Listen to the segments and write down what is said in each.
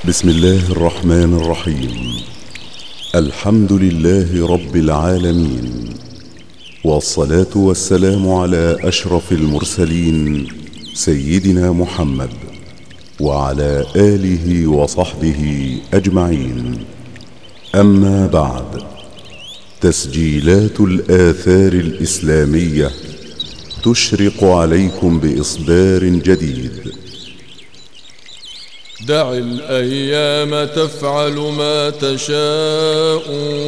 بسم الله الرحمن الرحيم. الحمد لله رب العالمين، والصلاة والسلام على أشرف المرسلين سيدنا محمد وعلى آله وصحبه أجمعين. أما بعد، تسجيلات الآثار الإسلامية تشرق عليكم بإصدار جديد. دع الأيام تفعل ما تشاء،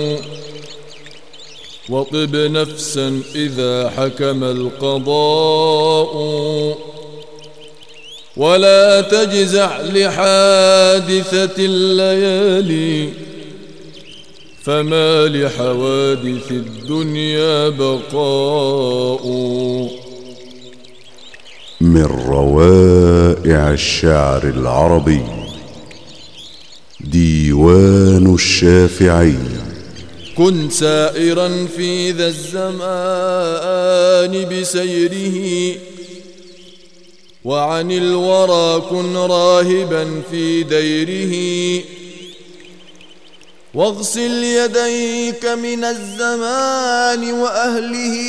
وطب نفسا إذا حكم القضاء، ولا تجزع لحادثة الليالي، فما لحوادث الدنيا بقاء. من روائع الشعر العربي ديوان الشافعي. كن سائرا في ذا الزمان بسيره، وعن الورى كن راهبا في ديره، واغسل يديك من الزمان وأهله،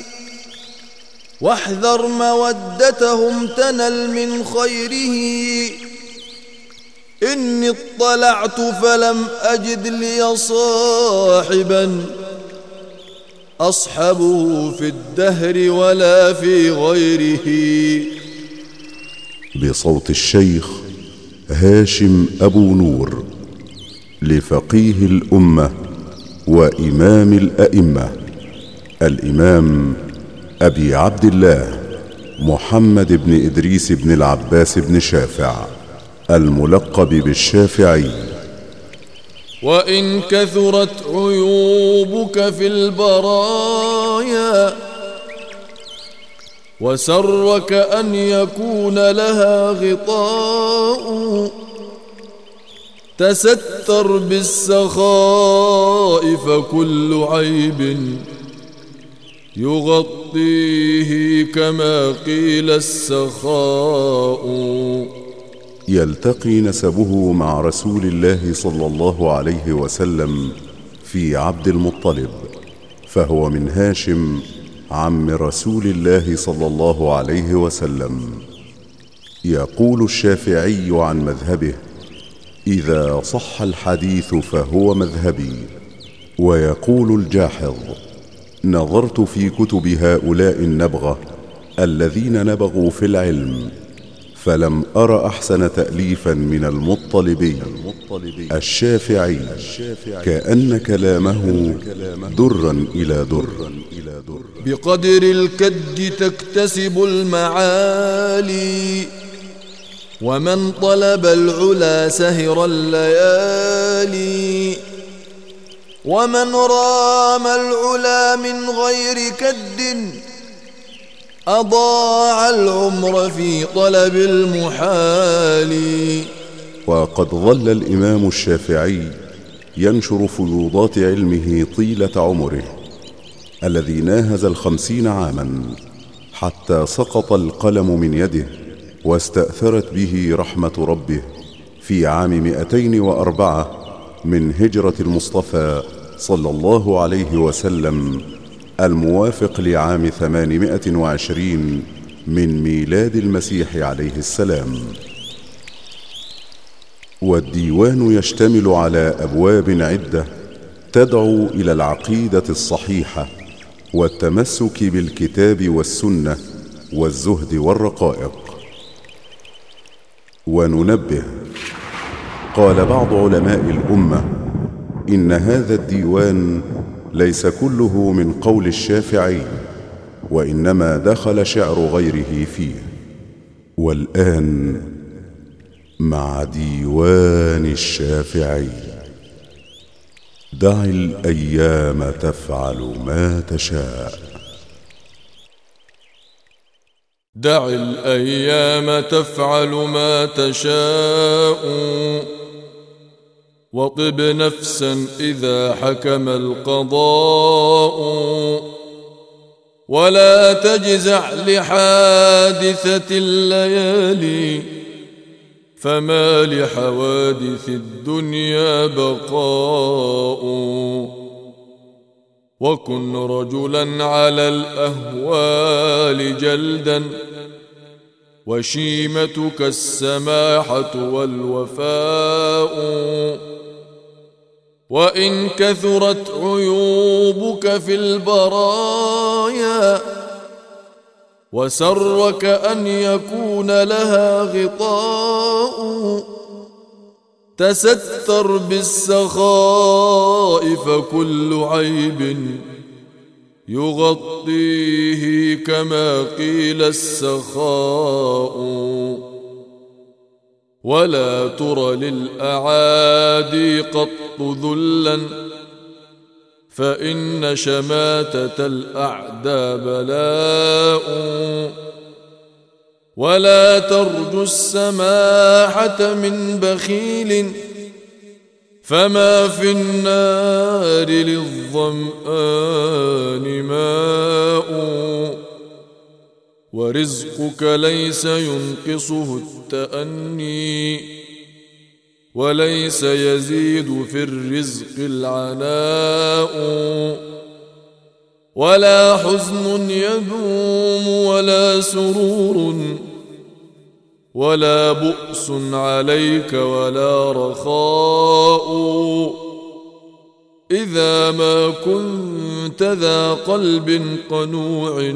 واحذر مودتهم تنل من خيره. إني اطلعت فلم أجد لي صاحبا أصحبه في الدهر ولا في غيره. بصوت الشيخ هاشم أبو نور، لفقيه الأمة وإمام الأئمة الإمام أبي عبد الله محمد بن إدريس بن العباس بن شافع، الملقب بالشافعي. وإن كثرت عيوبك في البرايا، وسرك أن يكون لها غطاء، تستر بالسخاء فكل عيب يغطيه كما قيل السخاء. يلتقي نسبه مع رسول الله صلى الله عليه وسلم في عبد المطلب، فهو من هاشم عم رسول الله صلى الله عليه وسلم. يقول الشافعي عن مذهبه: إذا صح الحديث فهو مذهبي. ويقول الجاحظ: نظرت في كتب هؤلاء النبغة الذين نبغوا في العلم، فلم أر أحسن تأليفا من المطلبي الشافعي، كأن كلامه درا إلى در. بقدر الكد تكتسب المعالي، ومن طلب العلا سهر الليالي، ومن رام العلا من غير كد أضاع العمر في طلب المحال. وقد ظل الإمام الشافعي ينشر فيوضات علمه طيلة عمره الذي ناهز 50 عاما، حتى سقط القلم من يده، واستأثرت به رحمة ربه في عام 204 من هجرة المصطفى صلى الله عليه وسلم، الموافق لعام 820 من ميلاد المسيح عليه السلام. والديوان يشتمل على أبواب عدة تدعو إلى العقيدة الصحيحة والتمسك بالكتاب والسنة والزهد والرقائق. وننبه: قال بعض علماء الأمة إن هذا الديوان ليس كله من قول الشافعي، وإنما دخل شعر غيره فيه. والآن مع ديوان الشافعي. دع الأيام تفعل ما تشاء. دع الأيام تفعل ما تشاء، وطب نفسا إذا حكم القضاء، ولا تجزع لحادثة الليالي، فما لحوادث الدنيا بقاء. وكن رجلا على الأهوال جلدا، وشيمتك السماحة والوفاء. وإن كثرت عيوبك في البرايا، وسرك أن يكون لها غطاء، تستر بالسخاء فكل عيب يغطيه كما قيل السخاء. ولا تر للأعادي قط ذلا، فإن شماتة الأعداء بلاء. ولا ترجو السماحة من بخيل، فما في النار للظمآن ماء. ورزقك ليس ينقصه التأني، وليس يزيد في الرزق العناء. ولا حزن يدوم ولا سرور، ولا بؤس عليك ولا رخاء. إذا ما كنت ذا قلب قنوع،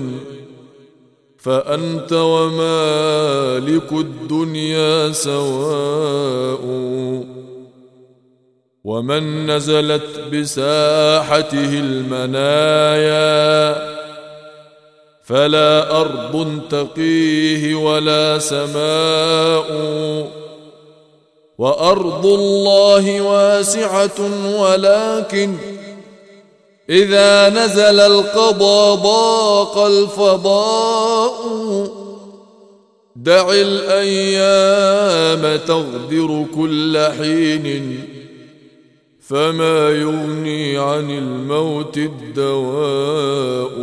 فأنت ومالك الدنيا سواء. ومن نزلت بساحته المنايا، فلا أرض تقيه ولا سماء. وأرض الله واسعة، ولكن إذا نزل القضاء ضاق الفضاء. دع الأيام تغدر كل حين، فما يغني عن الموت الدواء.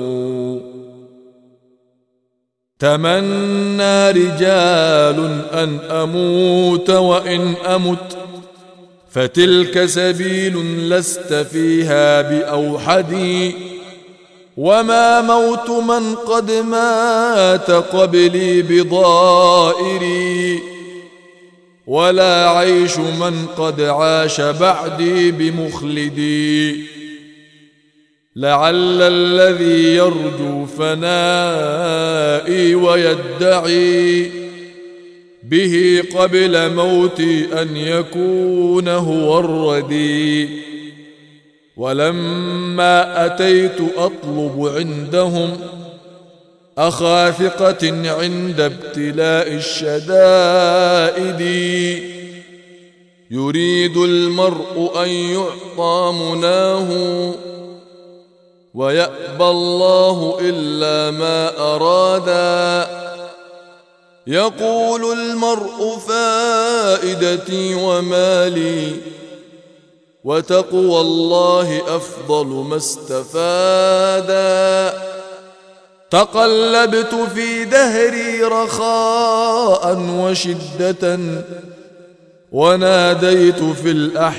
تمنى رجال أن أموت وإن أمت، فتلك سبيل لست فيها بأوحدي. وما موت من قد مات قبلي بضائري، ولا عيش من قد عاش بعدي بمخلدي. لعل الذي يرجو فنائي ويدعي به قبل موتي أن يكون هو الردي. ولما أتيت أطلب عندهم أخا ثقة عند ابتلاء الشدائد، يريد المرء أن يعطى مناه، ويأبى الله إلا ما أرادا. يقول المرء فائدتي ومالي، وتقوى الله أفضل ما استفادا. تقلبت في دهري رخاء وشدة، وناديت في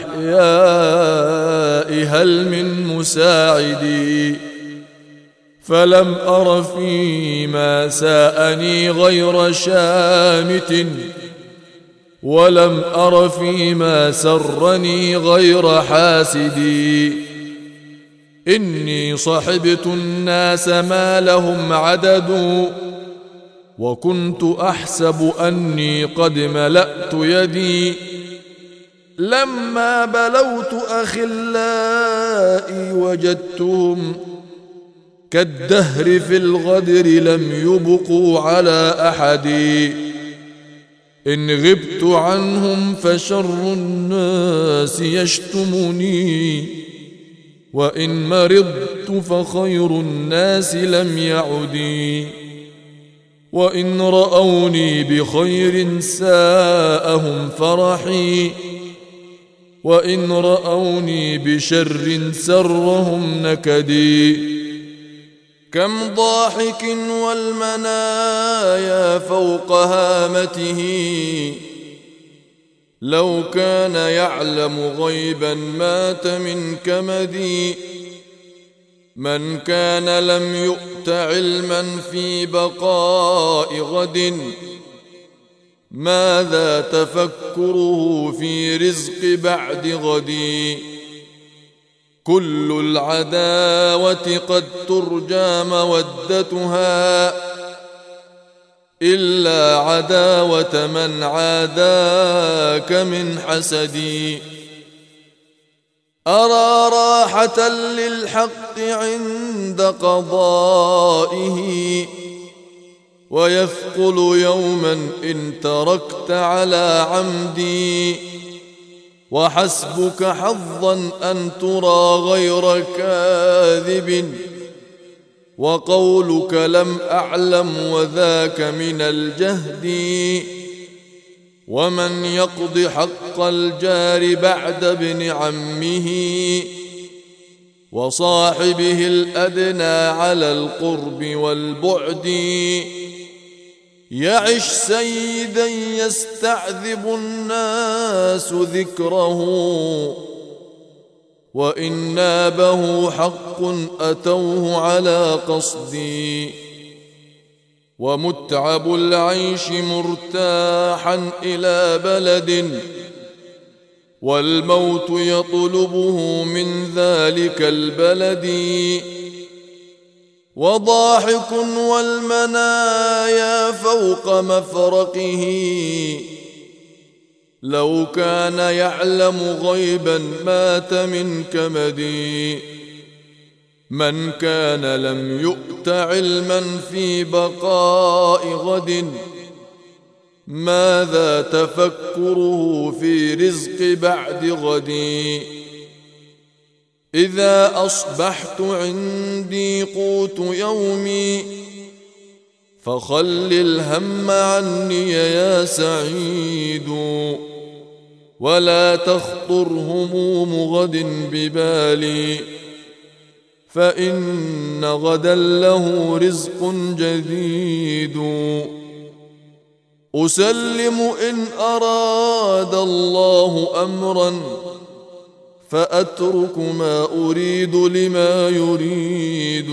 الأحياء هل من مساعدي. فلم أر فيما ساءني غير شامت، ولم أر فيما سرني غير حاسدي. إني صحبت الناس ما لهم عدد، وكنت أحسب أني قد ملأت يدي. لما بلوت أخلائي وجدتهم كالدهر في الغدر، لم يبقوا على أحد. إن غبت عنهم فشر الناس يشتمني، وإن مرضت فخير الناس لم يعدي. وإن رأوني بخير ساءهم فرحي، وإن رأوني بشر سرهم نكدي. كم ضاحك والمنايا فوق هامته، لو كان يعلم غيبا مات من كمدي. من كان لم يؤت علما في بقاء غد، ماذا تفكره في رزق بعد غد. كل العداوة قد ترجى مودتها، إلا عداوة من عاداك من حسدي. أرى راحة للحق عند قضائه، ويثقل يوما إن تركت على عمدي. وحسبك حظا أن ترى غير كاذب، وقولك لم أعلم وذاك من الجهد. ومن يقض حق الجار بعد ابن عمه، وصاحبه الأدنى على القرب والبعد. يعش سيدا يستعذب الناس ذكره، وإن نابه حق أتوه على قصدي. ومتعب العيش مرتاحا إلى بلد، والموت يطلبه من ذلك البلد. وضاحك والمنايا فوق مفرقه، لو كان يعلم غيبا مات من كمدي. من كان لم يؤت علما في بقاء غد، ماذا تفكره في رزق بعد غد. إذا أصبحت عندي قوت يومي، فخل الهم عني يا سعيد. ولا تخطر هموم غد ببالي، فإن غدا له رزق جديد. أسلم إن أراد الله أمرا، فأترك ما أريد لما يريد.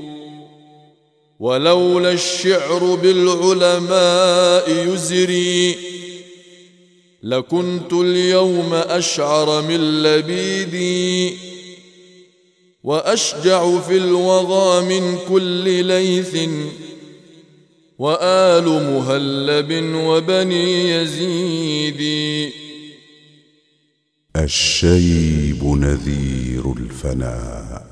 ولولا الشعر بالعلماء يزري، لكنت اليوم أشعر من لبيدي. وأشجع في الوغى من كل ليث، وآل مهلب وبني يزيد. الشيب نذير الفناء.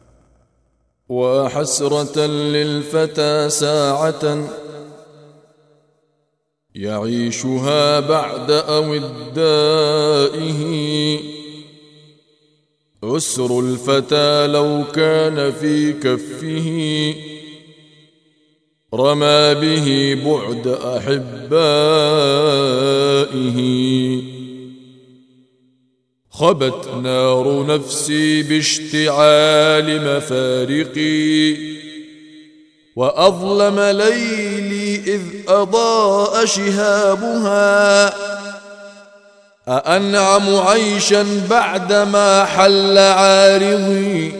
وحسرة للفتى ساعة يعيشها بعد أودائه. عسر الفتى لو كان في كفه، رمى به بعد أحبائه. خبت نار نفسي باشتعال مفارقي، وأظلم ليلي إذ أضاء شهابها. أأنعم عيشا بعدما حل عارضي،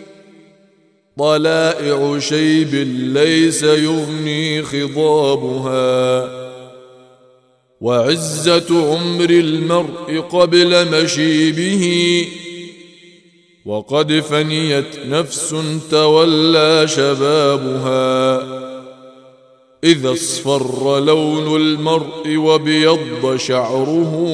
طلائع شيب ليس يغني خضابها. وعزة عمر المرء قبل مشيبه، وقد فنيت نفس تولى شبابها. إذا اصفر لون المرء وابيض شعره،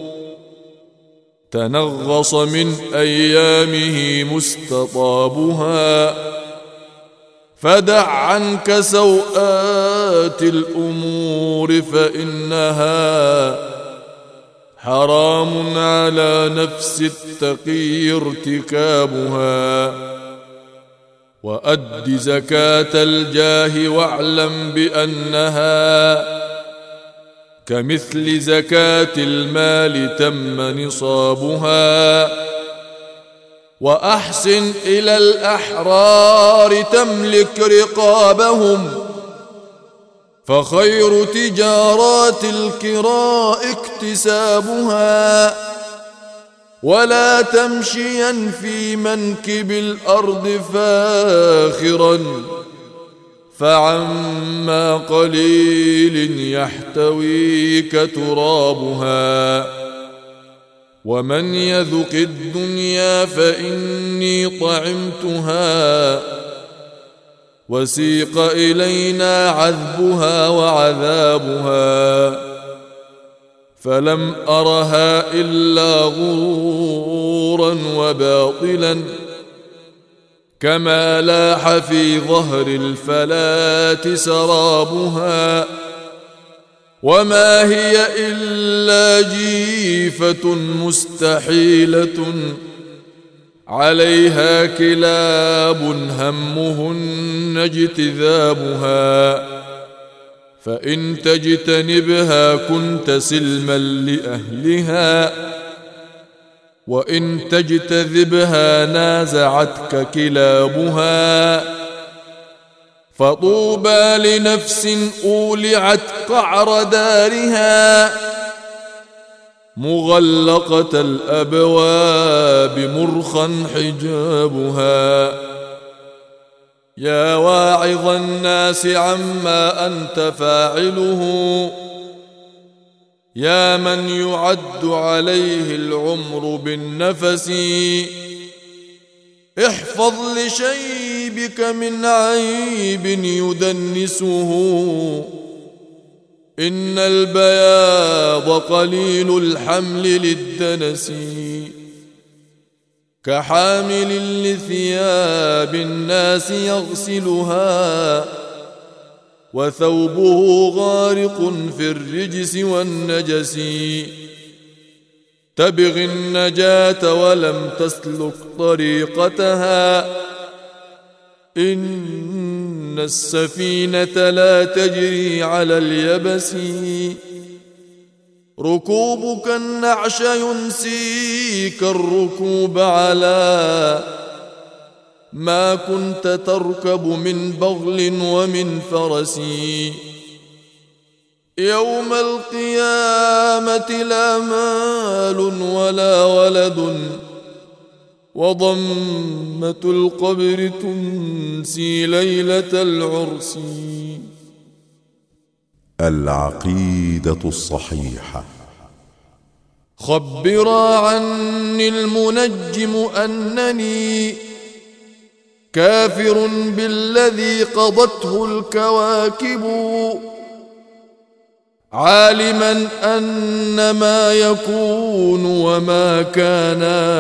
تنغص من أيامه مستطابها. فدع عنك سوءات الأمور، فإنها حرام على نفس التقي ارتكابها. وأد زكاة الجاه واعلم بأنها كمثل زكاة المال تم نصابها. وأحسن إلى الأحرار تملك رقابهم، فخير تجارات الكراء اكتسابها، ولا تمشيا في منكب الأرض فاخرا، فعما قليل يحتويك ترابها. ومن يذق الدنيا فإني طعمتها، وسيق إلينا عذبها وعذابها، فلم أرها إلا غرورا وباطلا، كما لاح في ظهر الفلاة سرابها، وما هي إلا جيفة مستحيلة، عليها كلاب همهن اجتذابها، فإن تجتنبها كنت سلما لأهلها، وإن تجتذبها نازعتك كلابها. فطوبى لنفس أولعت قعر دارها، مغلقة الأبواب مرخا حجابها. يا واعظ الناس عما أنت فاعله، يا من يعد عليه العمر بالنفس، احفظ لشيبك من عيب يدنسه، إن البياض قليل الحمل للدنس، كحامل لثياب الناس يغسلها، وثوبه غارق في الرجس والنجس. تبغي النجاة ولم تسلك طريقتها، إن السفينة لا تجري على اليبس. ركوبك النعش ينسيك الركوب على ما كنت تركب من بغل ومن فرس. يوم القيامة لا مال ولا ولد، وضمة القبر تنسي ليلة العرس. العقيدة الصحيحة. خبرا عني المنجم أنني كافر بالذي قضته الكواكب، عالما أن ما يكون وما كان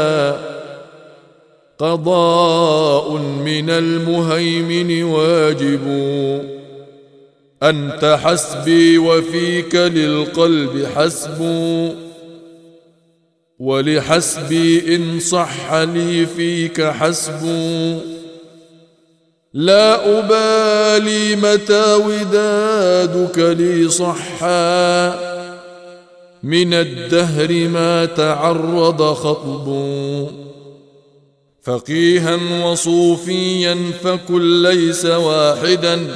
قضاء من المهيمن واجب. أنت حسبي وفيك للقلب حسب، ولحسبي إن صح لي فيك حسب. لا أبالي متى ودادك لي صحا، من الدهر ما تعرض خطب. فقيها وصوفيا فكن ليس واحدا،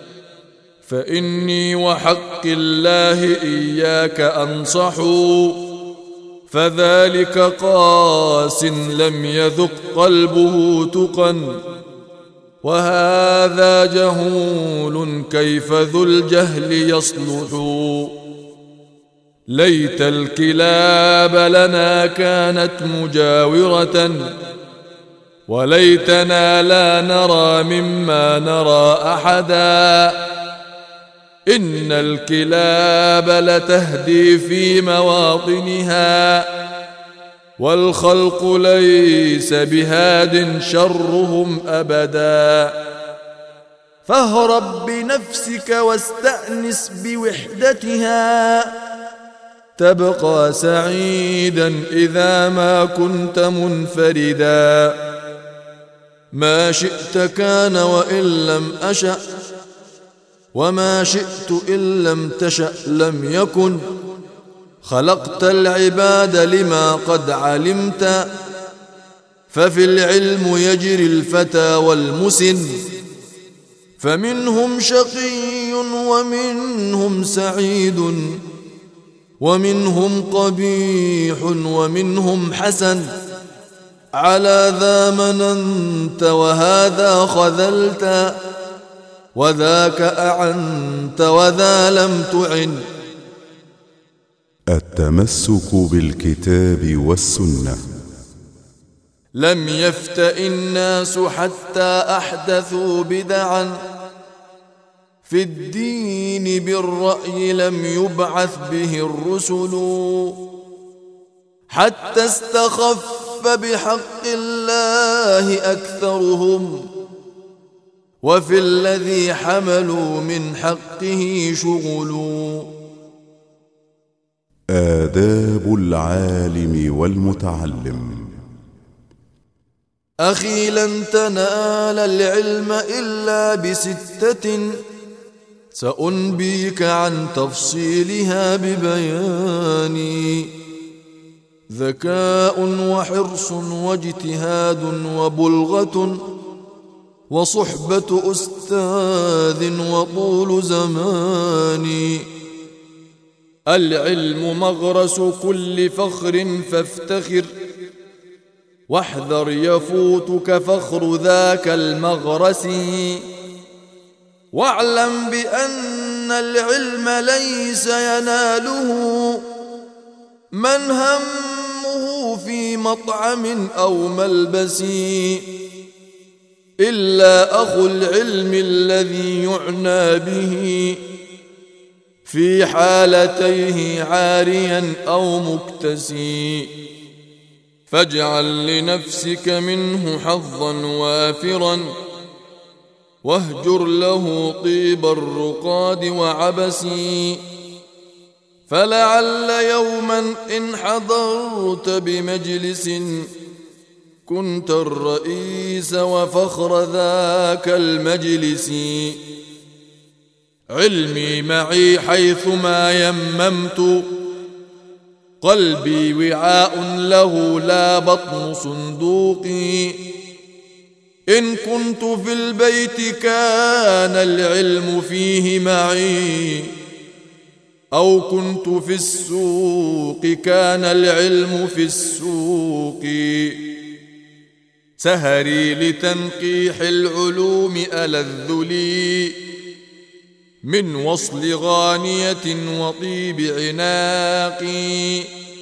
فإني وحق الله إياك أنصح. فذلك قاس لم يذق قلبه تقا، وهذا جهول كيف ذو الجهل يصلح. ليت الكلاب لنا كانت مجاورة، وليتنا لا نرى مما نرى أحدا. إن الكلاب لتهدي في مواطنها، والخلق ليس بهاد شرهم أبدا. فاهرب بنفسك واستأنس بوحدتها، تبقى سعيدا إذا ما كنت منفردا. ما شئت كان وإن لم أشأ، وما شئت إن لم تشأ لم يكن. خلقت العباد لما قد علمت، ففي العلم يجري الفتى والمسن. فمنهم شقي ومنهم سعيد ومنهم قبيح ومنهم حسن على ذا مننت وهذا خذلت وذاك أعنت وذا لم تعن. التمسك بالكتاب والسنة. لم يفتئ الناس حتى أحدثوا بدعا في الدين بالرأي لم يبعث به الرسل حتى استخف بحق الله أكثرهم وفي الذي حملوا من حقه شغلوا. آداب العالم والمتعلم. أخي لن تنال العلم إلا بستة سأنبيك عن تفصيلها ببياني: ذكاء وحرص واجتهاد وبلغة وصحبة أستاذ وطول زمان. العلم مغرس كل فخر فافتخر واحذر يفوتك فخر ذاك المغرس. واعلم بأن العلم ليس يناله من همه في مطعم أو ملبس إلا أخو العلم الذي يعنى به في حالتيه عاريا أو مكتسي. فاجعل لنفسك منه حظا وافرا واهجر له طيب الرقاد وعبسي. فلعل يوما إن حضرت بمجلس كنت الرئيس وفخر ذاك المجلس. علمي معي حيثما يممت قلبي وعاء له لا بطن صندوقي. إن كنت في البيت كان العلم فيه معي أو كنت في السوق كان العلم في السوق. سهري لتنقيح العلوم ألذ لي من وصل غانية وطيب عناقي.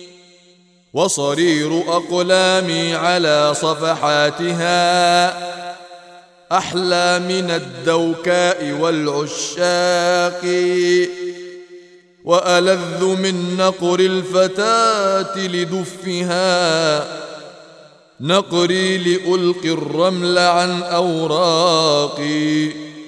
وصرير أقلامي على صفحاتها أحلى من الدوكاء والعشاق. وألذ من نقر الفتاة لدفها نقري لألقي الرمل عن أوراقي.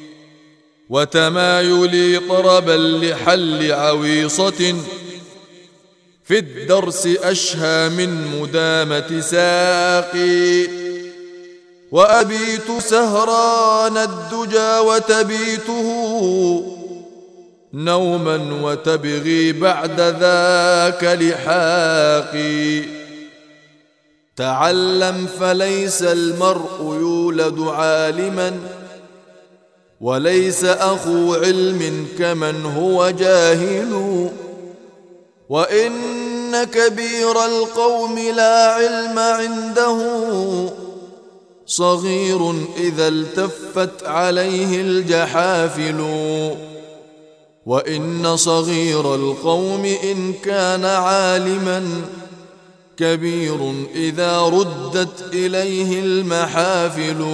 وتمايلي طربا لحل عويصة في الدرس أشهى من مدامة ساقي. وأبيت سهران الدجى وتبيته نوما وتبغي بعد ذاك لحاقي. تعلم فليس المرء يولد عالما وليس أخو علم كمن هو جاهل. وإن كبير القوم لا علم عنده صغير إذا التفت عليه الجحافل. وإن صغير القوم إن كان عالما كبير إذا ردت إليه المحافل.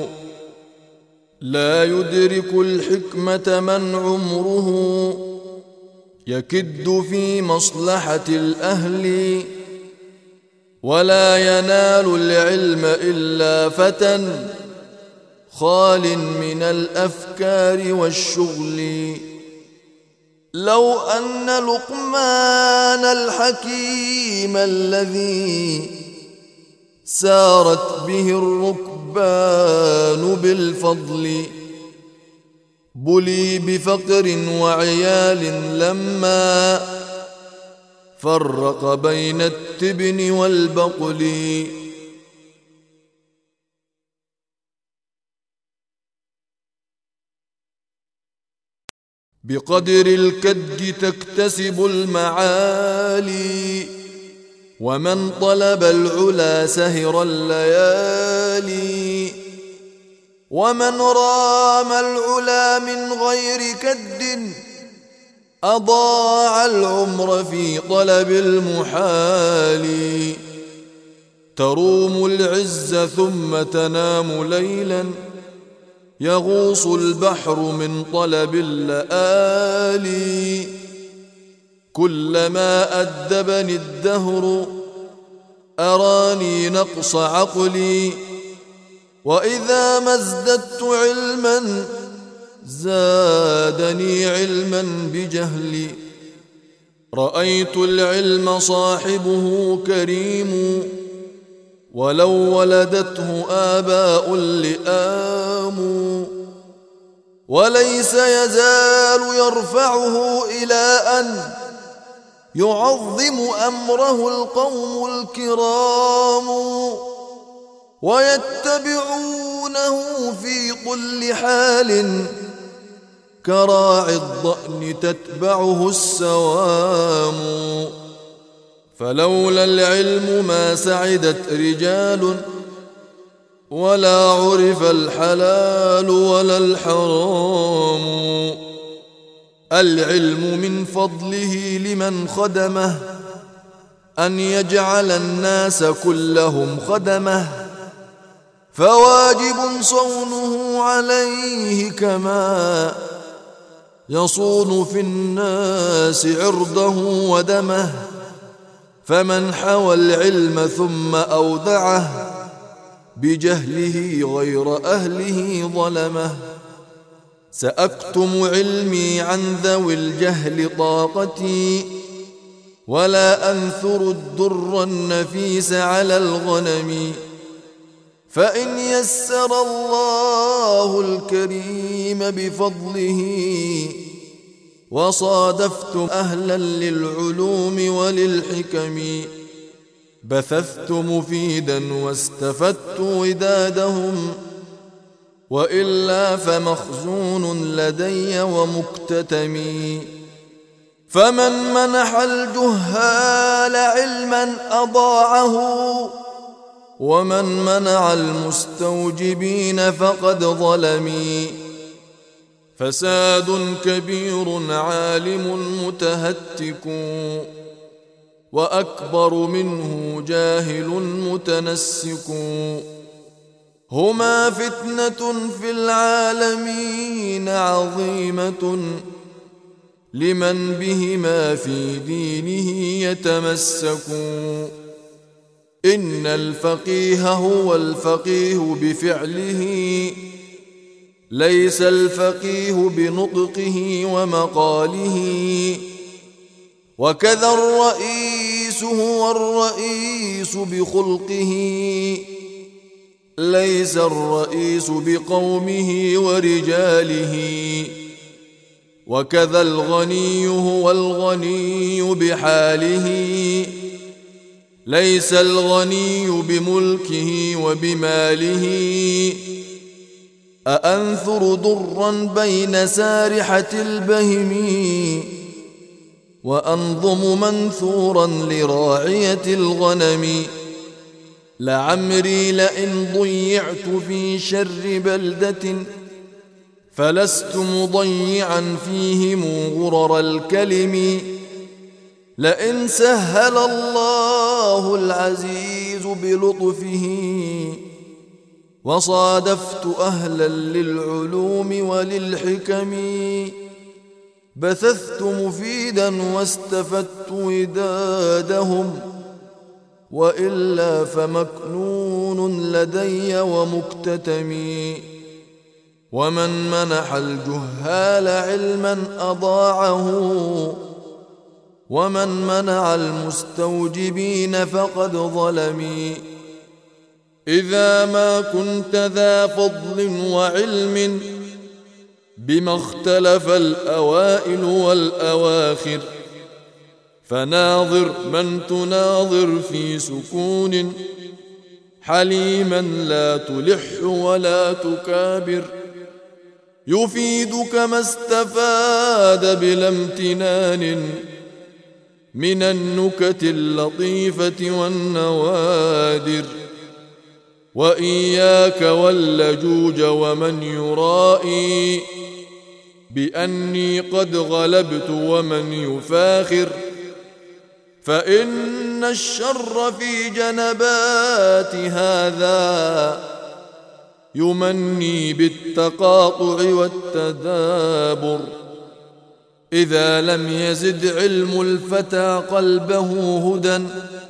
لا يدرك الحكمة من عمره يكد في مصلحة الأهل. ولا ينال العلم إلا فتى خال من الأفكار والشغل. لو أن لقمان الحكيم الذي سارت به الركبان بالفضل بلي بفقر وعيال لما فرق بين التبن والبقل. بقدر الكد تكتسب المعالي، ومن طلب العلا سهر الليالي، ومن رام العلا من غير كد أضاع العمر في طلب المحال. تروم العز ثم تنام ليلا، يغوص البحر من طلب اللآلي. كلما أدبني الدهر أراني نقص عقلي، وإذا ما ازددت علما زادني علما بجهلي. رأيت العلم صاحبه كريم، ولو ولدته آباء لئام، وليس يزال يرفعه إلى أن يعظم أمره القوم الكرام، ويتبعونه في كل حال كراعي الضأن تتبعه السوام. فلولا العلم ما سعدت رجال، ولا عرف الحلال ولا الحرام. العلم من فضله لمن خدمه أن يجعل الناس كلهم خدمه، فواجب صونه عليه كما يصون في الناس عرضه ودمه. فمن حوى العلم ثم أودعه بجهله غير أهله ظلمه. سأكتم علمي عن ذوي الجهل طاقتي، ولا أنثر الدر النفيس على الغنم. فإن يسر الله الكريم بفضله، وصادفت أهلا للعلوم وللحكم، بثثت مفيدا واستفدت ودادهم، وإلا فمخزون لدي ومكتتم. فمن منح الجهال علما أضاعه، ومن منع المستوجبين فقد ظلمي. فساد كبير عالم متهتك، وأكبر منه جاهل متنسك. هما فتنة في العالمين عظيمة، لمن بهما في دينه يتمسك. إن الفقيه هو الفقيه بفعله، ليس الفقيه بنطقه ومقاله. وكذا الرئيس هو الرئيس بخلقه، ليس الرئيس بقومه ورجاله. وكذا الغني هو الغني بحاله، ليس الغني بملكه وبماله. أأنثر ضرا بين سارحة البهم، وأنظم منثورا لراعية الغنم. لعمري لئن ضيعت في شر بلدة، فلست مضيعا فيهم غرر الكلم. لئن سهل الله العزيز بلطفه، وصادفت أهلا للعلوم وللحكم، بثثت مفيدا واستفدت ودادهم، وإلا فمكنون لدي ومكتتم. ومن منح الجهال علما أضاعه، ومن منع المستوجبين فقد ظلمي. إذا ما كنت ذا فضل وعلم، بما اختلف الأوائل والأواخر، فناظر من تناظر في سكون، حليما لا تلح ولا تكابر. يفيدك ما استفاد بلا امتنان من النكت اللطيفة والنوادر. وإياك واللجوج ومن يرائي بأني قد غلبت ومن يفاخر، فإن الشر في جنبات هذا يمني بالتقاطع والتدابر. إذا لم يزد علم الفتى قلبه هدى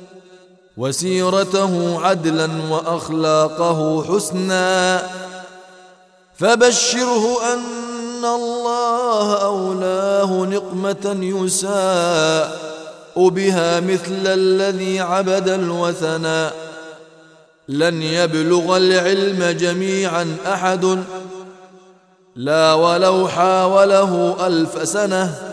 وسيرته عدلا وأخلاقه حسنا، فبشره أن الله أولاه نقمة يساء بها مثل الذي عبد الوثنا. لن يبلغ العلم جميعا أحد لا ولو حاوله 1000 سنة،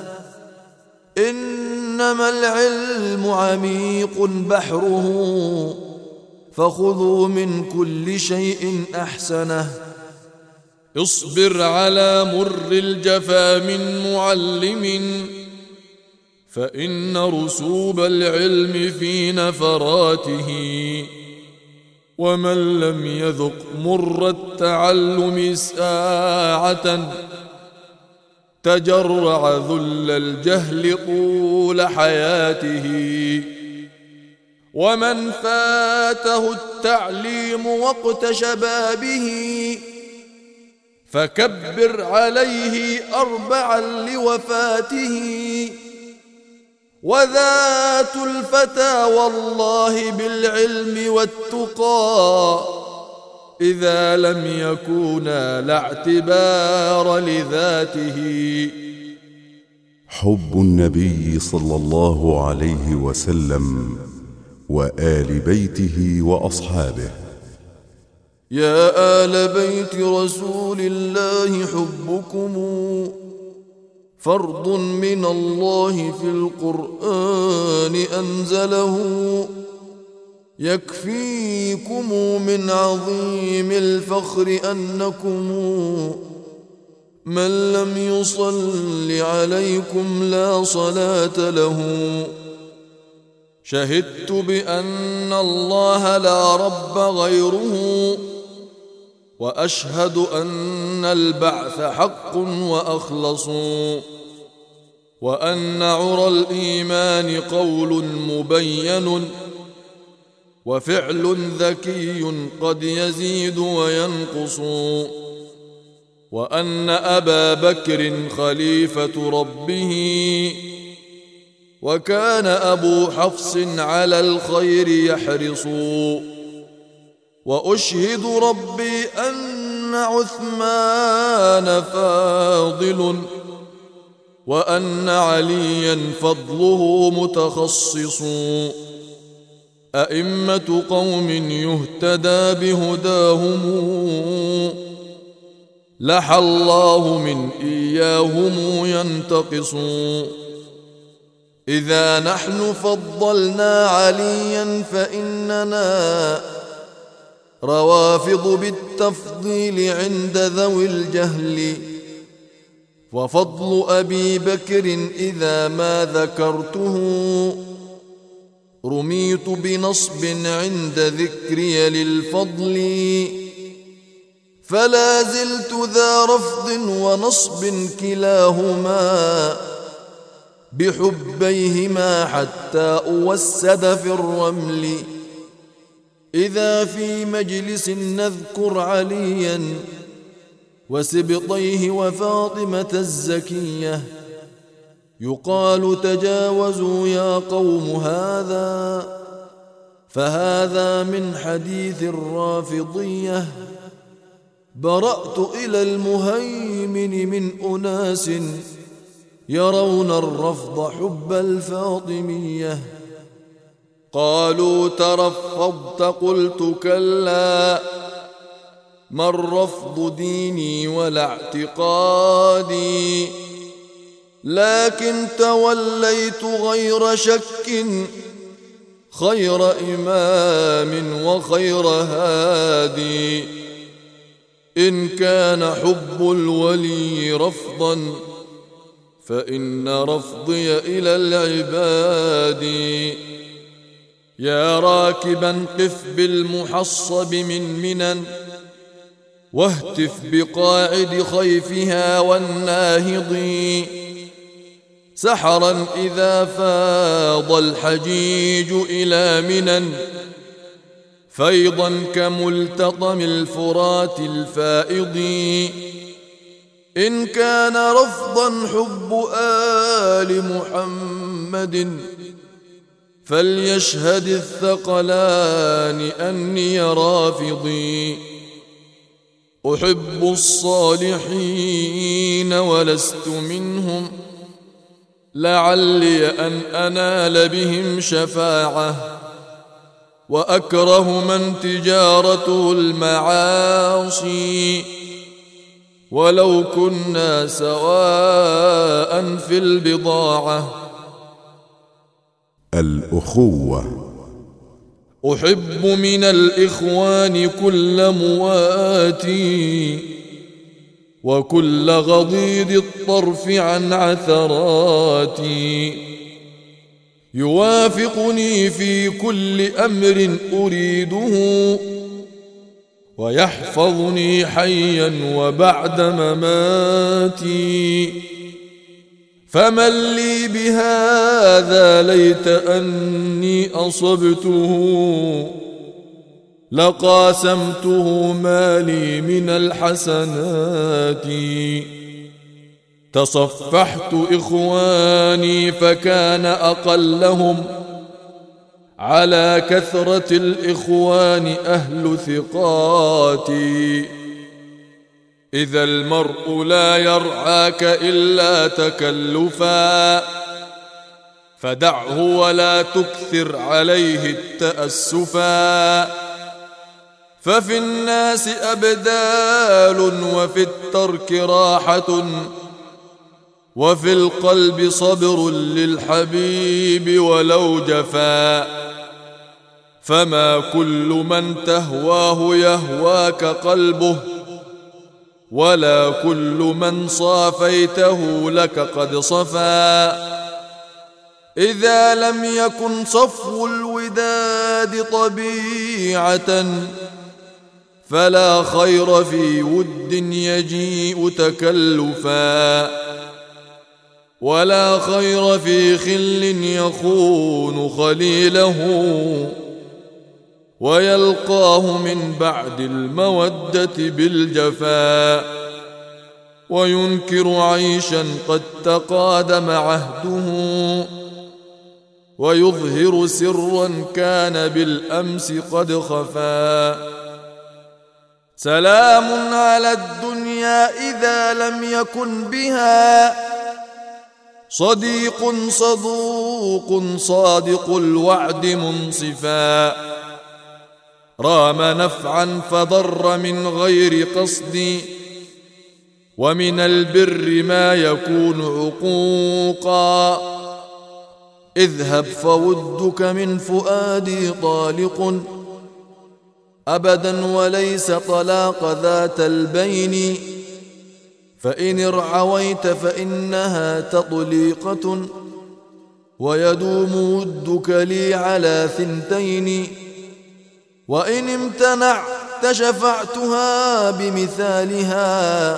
إنما العلم عميق بحره فخذوا من كل شيء أحسنه. اصبر على مر الجفا من معلم، فإن رسوب العلم في نفراته، ومن لم يذق مر التعلم ساعة تجرع ذل الجهل طول حياته. ومن فاته التعليم وقت شبابه فكبر عليه 4 لوفاته. وذات الفتى والله بالعلم والتقى إذا لم يكونا لا اعتبار لذاته. حب النبي صلى الله عليه وسلم وآل بيته وأصحابه. يا آل بيت رسول الله حبكم فرض من الله في القرآن أنزله، يكفيكم من عظيم الفخر أنكم من لم يصل عليكم لا صلاة له. شهدت بأن الله لا رب غيره، وأشهد أن البعث حق وأخلص، وأن عرى الإيمان قول مبين وفعل ذكي قد يزيد وينقص، وأن أبا بكر خليفة ربه، وكان أبو حفص على الخير يحرص. وأشهد ربي أن عثمان فاضل، وأن عليا فضله متخصص. أئمة قوم يهتدى بهداهم، لحى الله من إياهم ينتقص. إذا نحن فضلنا عليا فإننا روافض بالتفضيل عند ذوي الجهل، وفضل أبي بكر إذا ما ذكرته رميت بنصب عند ذكري للفضل، فلا زلت ذا رفض ونصب كلاهما بحبيهما حتى أوسد في الرمل. إذا في مجلس نذكر عليا وسبطيه وفاطمة الزكية يقال تجاوزوا يا قوم هذا، فهذا من حديث الرافضية. برأت إلى المهيمن من أناس يرون الرفض حب الفاطمية. قالوا ترفضت، قلت كلا، ما الرفض ديني ولا اعتقادي، لكن توليت غير شك خير إمام وخير هادي. إن كان حب الولي رفضا فإن رفضي إلى العباد. يا راكبا قف بالمحصب من منن واهتف بقاعد خيفها والناهض. سحرا إذا فاض الحجيج إلى منن فيضا كملتطم الفرات الفائض. إن كان رفضا حب آل محمد فليشهد الثقلان أني رافضي. أحب الصالحين ولست منهم لعلي أن أنال بهم شفاعة. وأكره من تجارته المعاصي ولو كنا سواء في البضاعة. الأخوة. أحب من الإخوان كل مواتي وكل غضيض الطرف عن عثراتي. يوافقني في كل أمر أريده ويحفظني حيا وبعد مماتي. فمن لي بهذا ليت أني أصبته لقاسمته مالي من الحسنات. تصفحت إخواني فكان أقلهم على كثرة الإخوان أهل ثقاتي. إذا المرء لا يرعاك إلا تكلفا فدعه ولا تكثر عليه التأسفا. ففي الناس أبدال وفي الترك راحة وفي القلب صبر للحبيب ولو جفا. فما كل من تهواه يهواك قلبه ولا كل من صافيته لك قد صفا. إذا لم يكن صفو الوداد طبيعة فلا خير في ود يجيء تكلفا. ولا خير في خل يخون خليله ويلقاه من بعد المودة بالجفا. وينكر عيشا قد تقادم عهده ويظهر سرا كان بالأمس قد خفا. سلام على الدنيا إذا لم يكن بها صديق صدوق صادق الوعد منصفا. رام نفعا فضر من غير قصد ومن البر ما يكون عقوقا. اذهب فودك من فؤادي طالق أبدا وليس طلاق ذات البين. فإن ارعويت فإنها تطليقة ويدوم ودك لي على ثنتين. وإن امتنعت شفعتها بمثالها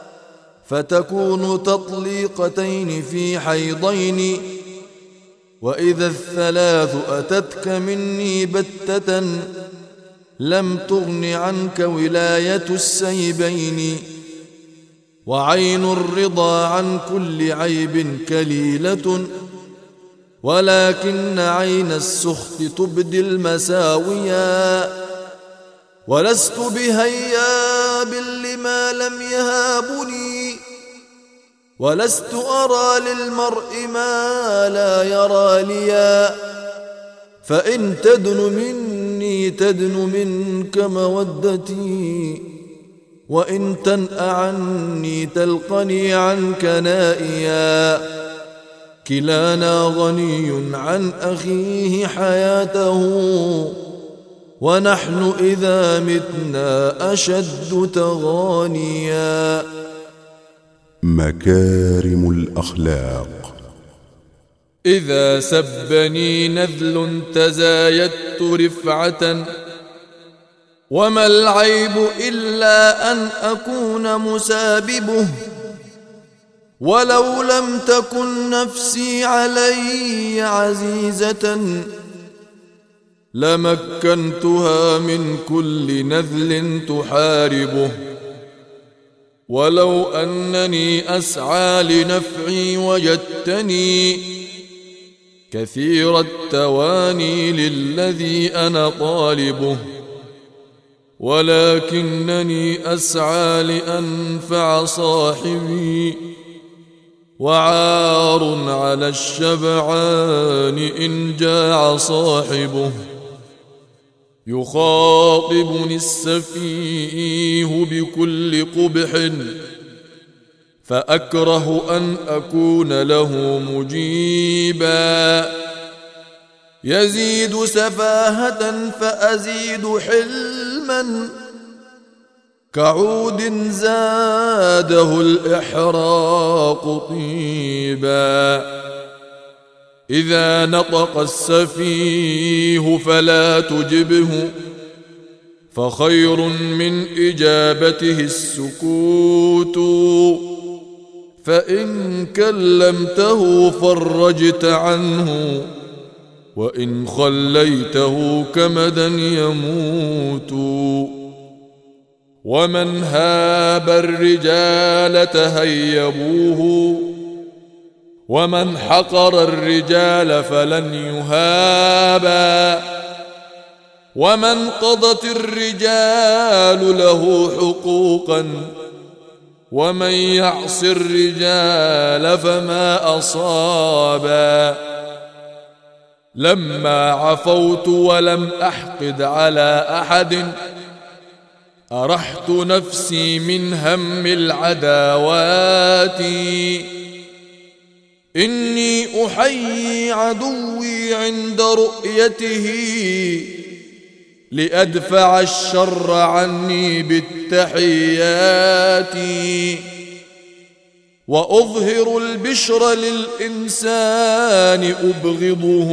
فتكون تطليقتين في حيضين. وإذا الثلاث أتتك مني بتة لم تغن عنك ولاية السيبين. وعين الرضا عن كل عيب كليلة ولكن عين السخط تبدي المساويا. ولست بهياب لما لم يهابني ولست أرى للمرء ما لا يرى ليا. فإن تدن مني تدن منك مودتي وإن تنأ عني تلقني عنك نائيا. كلانا غني عن أخيه حياته ونحن إذا متنا أشد تغانيا. مكارم الأخلاق. إذا سبني نذل تزايدت رفعة، وما العيب إلا أن أكون مساببه، ولو لم تكن نفسي علي عزيزة لمكنتها من كل نذل تحاربه. ولو أنني أسعى لنفعي وجدتني كثير التواني للذي أنا طالبه، ولكنني أسعى لأنفع صاحبي، وعار على الشبعان إن جاع صاحبه. يخاطبني السفيه بكل قبح، فأكره أن أكون له مجيبا. يزيد سفاهة فأزيد حلما، كعود زاده الإحراق طيبا. إذا نطق السفيه فلا تجبه، فخير من إجابته السكوت. فإن كلمته فرجت عنه، وإن خليته كمدا يموت. ومن هاب الرجال تهيبوه، ومن حقر الرجال فلن يهابا. ومن قضت الرجال له حقوقا، ومن يعص الرجال فما أصابا. لما عفوت ولم أحقد على أحد، أرحت نفسي من هم العداوات. إني أحيي عدوي عند رؤيته، لأدفع الشر عني بالتحيات. وأظهر البشر للإنسان أبغضه،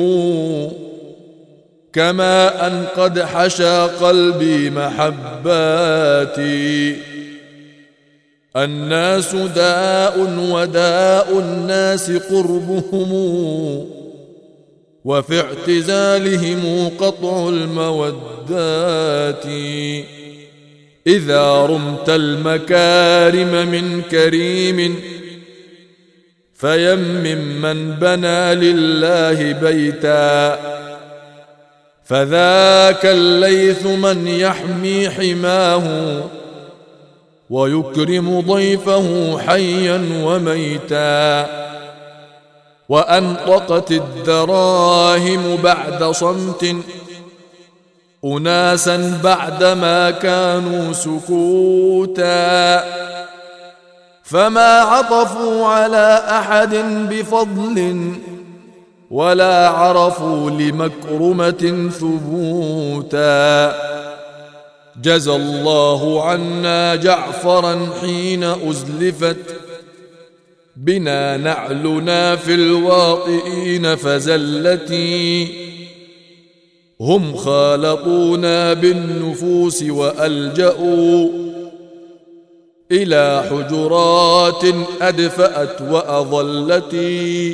كما أن قد حشى قلبي محباتي. الناس داء وداء الناس قربهم، وفي اعتزالهم قطع المودات. إذا رمت المكارم من كريم، فيمم من بنى لله بيتا. فذاك الليث من يحمي حماه، ويكرم ضيفه حيا وميتا. وأنطقت الدراهم بعد صمت أناسا بعدما كانوا سكوتا. فما عطفوا على أحد بفضل، ولا عرفوا لمكرمة ثبوتا. جزى الله عنا جعفرا حين أزلفت بنا نعلنا في الواطئين فزلتي. هم خالطونا بالنفوس وألجأوا إلى حجرات أدفأت وأضلتي.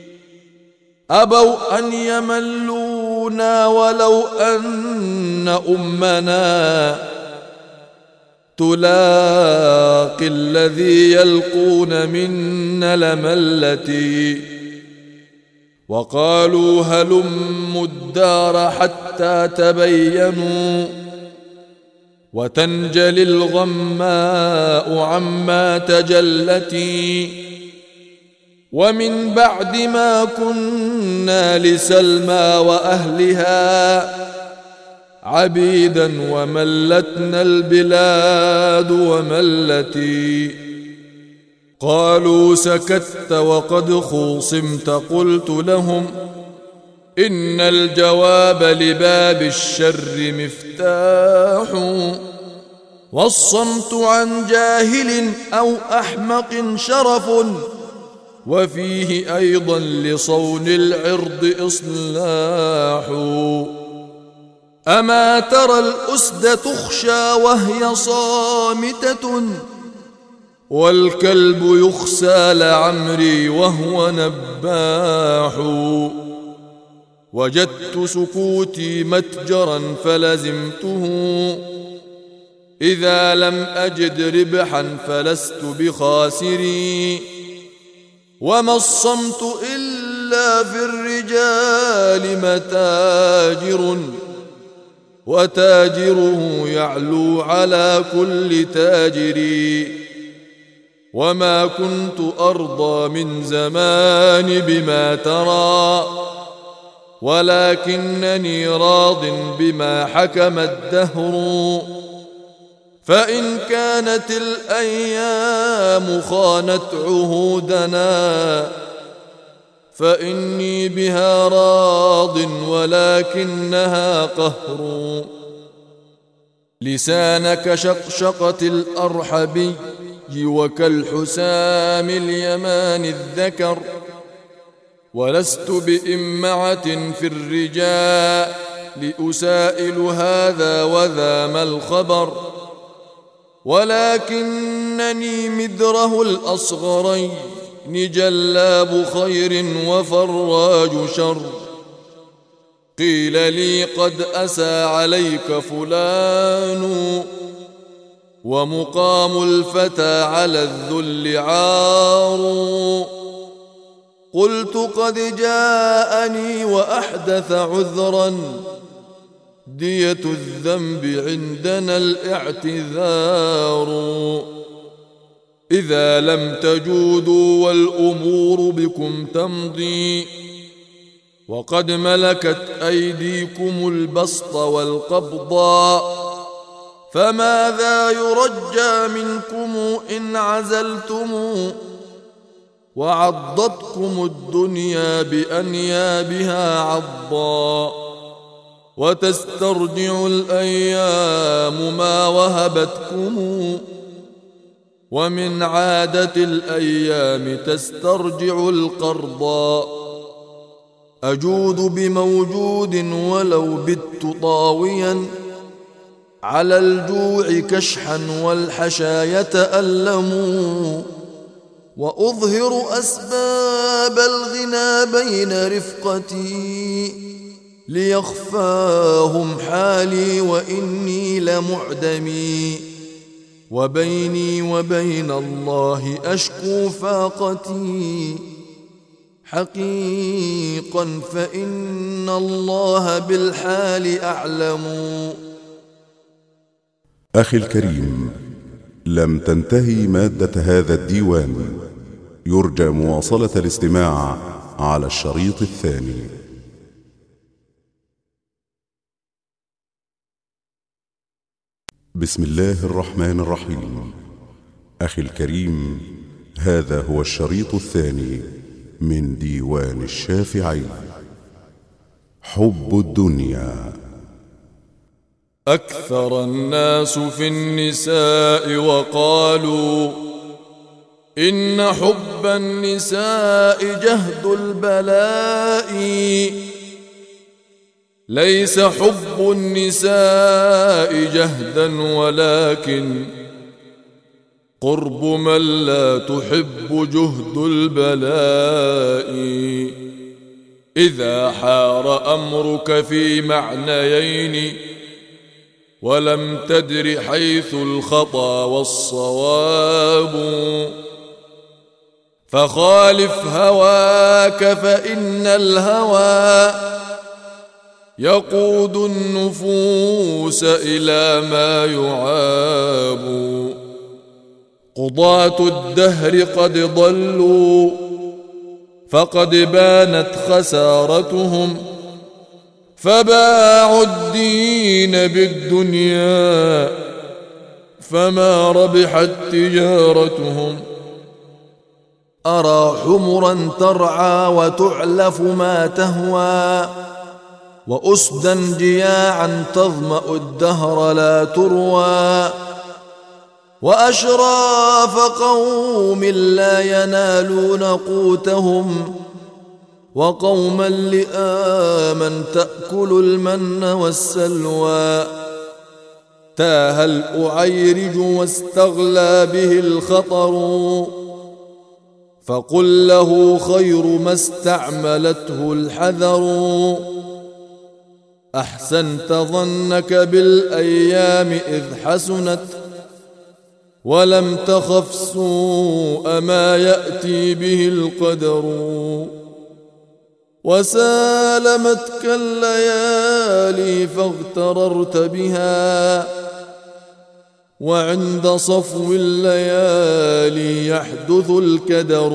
أبوا أن يملونا ولو أن أمنا تلاقي الذي يلقون منا لملتي. وقالوا هلموا الدار حتى تبينوا، وتنجلي الغماء عما تجلتي. ومن بعد ما كنا لسلمى وأهلها عبيدا، وملتنا البلاد وملتي. قالوا سكت وقد خوصمت، قلت لهم إن الجواب لباب الشر مفتاح، والصمت عن جاهل أو أحمق شرف، وفيه أيضا لصون العرض إصلاح. أما ترى الأسد تخشى وهي صامتة، والكلب يخسى لعمري وهو نباح. وجدت سكوتي متجرا فلزمته، إذا لم أجد ربحا فلست بخاسري. وما الصمت إلا في الرجال متاجر، وتاجره يعلو على كل تاجر. وما كنت أرضى من زمان بما ترى، ولكنني راض بما حكم الدهر. فإن كانت الأيام خانت عهودنا، فإني بها راض ولكنها قهر. لسانك شقشقة الأرحبي، وكالحسام اليمان الذكر. ولست بإمعة في الرجاء، لأسائل هذا وذا ما الخبر. ولكنني مدره الأصغرين، جلاب خير وفراج شر. قيل لي قد أسى عليك فلان، ومقام الفتى على الذل عار. قلت قد جاءني وأحدث عذرا، دية الذنب عندنا الاعتذار. إذا لم تجودوا والأمور بكم تمضي، وقد ملكت أيديكم البسط والقبض، فماذا يرجى منكم إن عزلتم، وعضتكم الدنيا بأنيابها عضا. وتسترجع الأيام ما وهبتكم، ومن عادة الأيام تسترجع القرضا. أجود بموجود ولو بت طاويا، على الجوع كشحا والحشا يتألموا. وأظهر أسباب الغنى بين رفقتي، ليخفاهم حالي وإني لمعدمي. وبيني وبين الله أشكو فاقتي، حقيقا فإن الله بالحال أعلم. أخي الكريم، لم تنتهي مادة هذا الديوان، يرجى مواصلة الاستماع على الشريط الثاني. بسم الله الرحمن الرحيم. أخي الكريم، هذا هو الشريط الثاني من ديوان الشافعي. حب الدنيا. أكثر الناس في النساء وقالوا إن حب النساء جهد البلاء. ليس حب النساء جهدا، ولكن قرب من لا تحب جهد البلاء. إذا حار أمرك في معنيين، ولم تدر حيث الخطا والصواب، فخالف هواك، فإن الهوى يقود النفوس إلى ما يعاب. قضاة الدهر قد ضلوا، فقد بانت خسارتهم، فباعوا الدين بالدنيا، فما ربحت تجارتهم. أرى حمرا ترعى وتعلف ما تهوى وأسدا جياعا تظمأ الدهر لا تروى وأشراف قوم لا ينالون قوتهم وقوما لئاما تأكل المن والسلوى تاه الأعيرج واستغلى به الخطر فقل له خير ما استعملته الحذر أحسنت ظنك بالأيام إذ حسنت ولم تخف سوء ما يأتي به القدر وسالمتك الليالي فاغتررت بها وعند صفو الليالي يحدث الكدر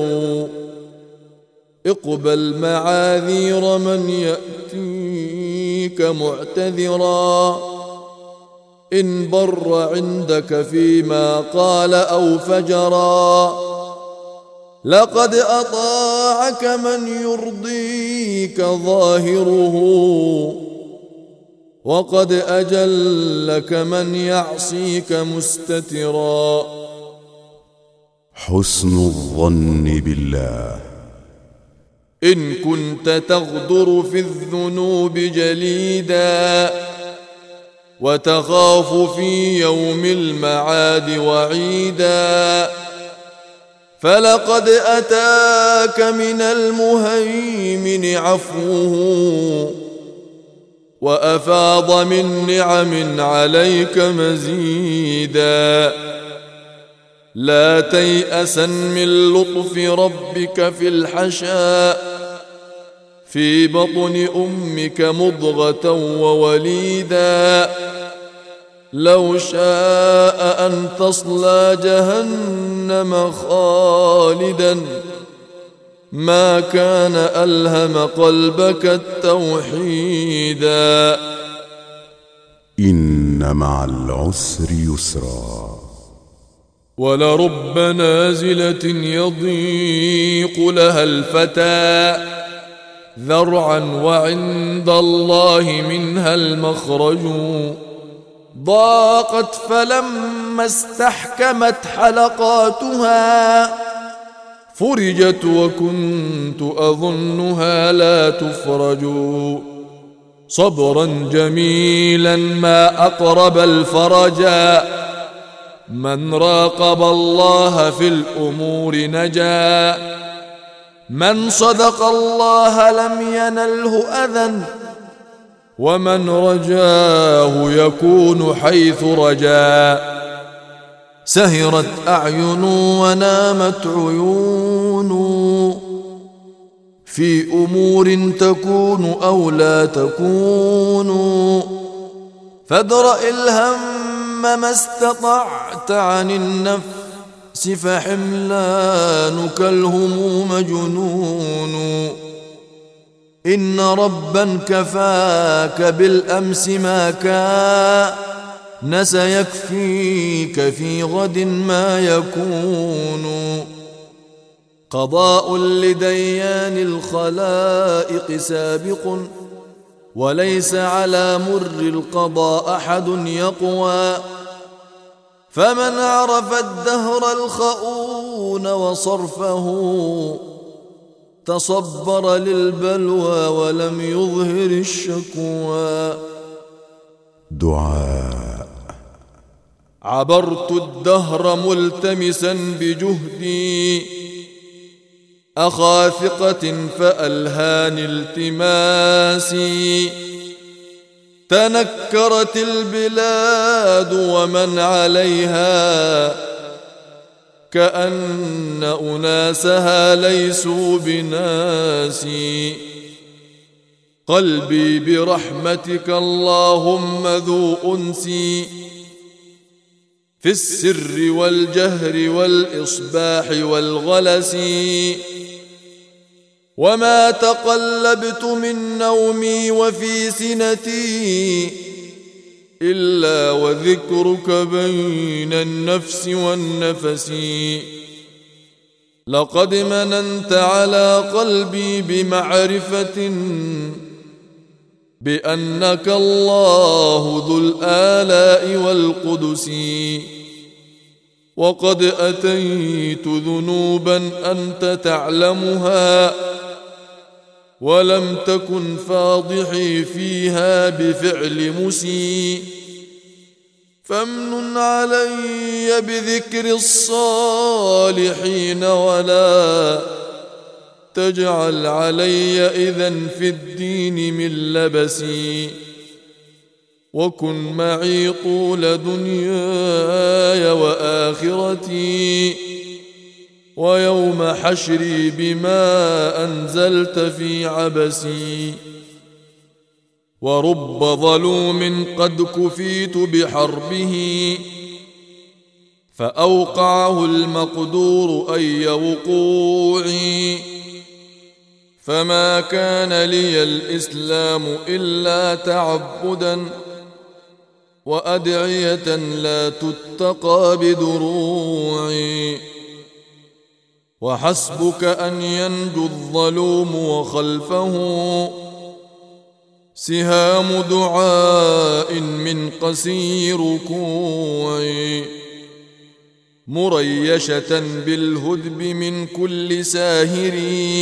اقبل معاذير من يأتيك معتذرا إن بر عندك فيما قال أو فجرا لقد أطاعك من يرضيك ظاهره وقد أجلك من يعصيك مستترا حسن الظن بالله. إن كنت تغدر في الذنوب جليدا وتخاف في يوم المعاد وعيدا فلقد أتاك من المهيمن عفوه وأفاض من نعم عليك مزيدا لا تيأسا من لطف ربك في الحشاء في بطن أمك مضغة ووليدا لو شاء أن تصلى جهنم خالدا ما كان ألهم قلبك التوحيدا إن مع العسر يسرا ولرب نازلة يضيق لها الفتى ذرعا وعند الله منها المخرج ضاقت فلما استحكمت حلقاتها فرجت وكنت أظنها لا تفرج صبرا جميلا ما أقرب الفرجا من راقب الله في الأمور نجا من صدق الله لم ينله أذى ومن رجاه يكون حيث رجا سهرت أعين ونامت عيون في أمور تكون أو لا تكون فادرأ الهم ما استطعت عن النفس فحملانك الهموم جنون إن ربا كفاك بالأمس ما كان سيكفيك في غد ما يكون قضاء لديان الخلائق سابق وليس على مر القضاء أحد يقوى فمن عرف الدهر الخؤون وصرفه تصبر للبلوى ولم يظهر الشكوى دعاء عبرت الدهر ملتمسا بجهدي أخا ثقة فألهاني التماسي تنكرت البلاد ومن عليها كأن أناسها ليسوا بناسي قلبي برحمتك اللهم ذو أنسي في السر والجهر والإصباح والغلس وما تقلبت من نومي وفي سنتي إلا وذكرك بين النفس والنفس لقد مننت على قلبي بمعرفة بأنك الله ذو الآلاء والقدس، وقد أتيت ذنوبا أنت تعلمها، ولم تكن فاضحي فيها بفعل مسيء، فامنن علي بذكر الصالحين، ولا تجعل علي إذن في الدين من لبسي، وكن معي طول دنياي وآخرتي، ويوم حشري بما أنزلت في عبسي. ورب ظلوم قد كفيت بحربه، فأوقعه المقدور أي وقوعي، فما كان لي الإسلام إلا تعبدا، وأدعية لا تتقى بدروعي. وحسبك أن ينجو الظلوم وخلفه سهام دعاء من قسي ركوعي، مريشة بالهدب من كل ساهر،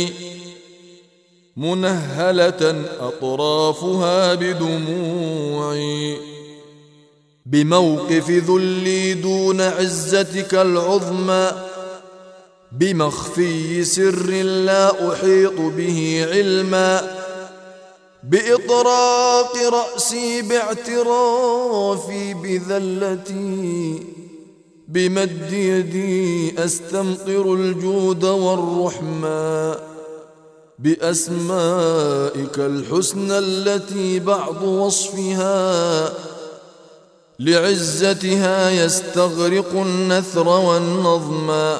منهلة أطرافها بدموعي، بموقف ذلي دون عزتك العظمى، بمخفي سر لا أحيط به علما، بإطراق رأسي باعترافي بذلتي، بمد يدي أستمطر الجود والرحمة، بأسمائك الحسنى التي بعض وصفها لعزتها يستغرق النثر والنظم،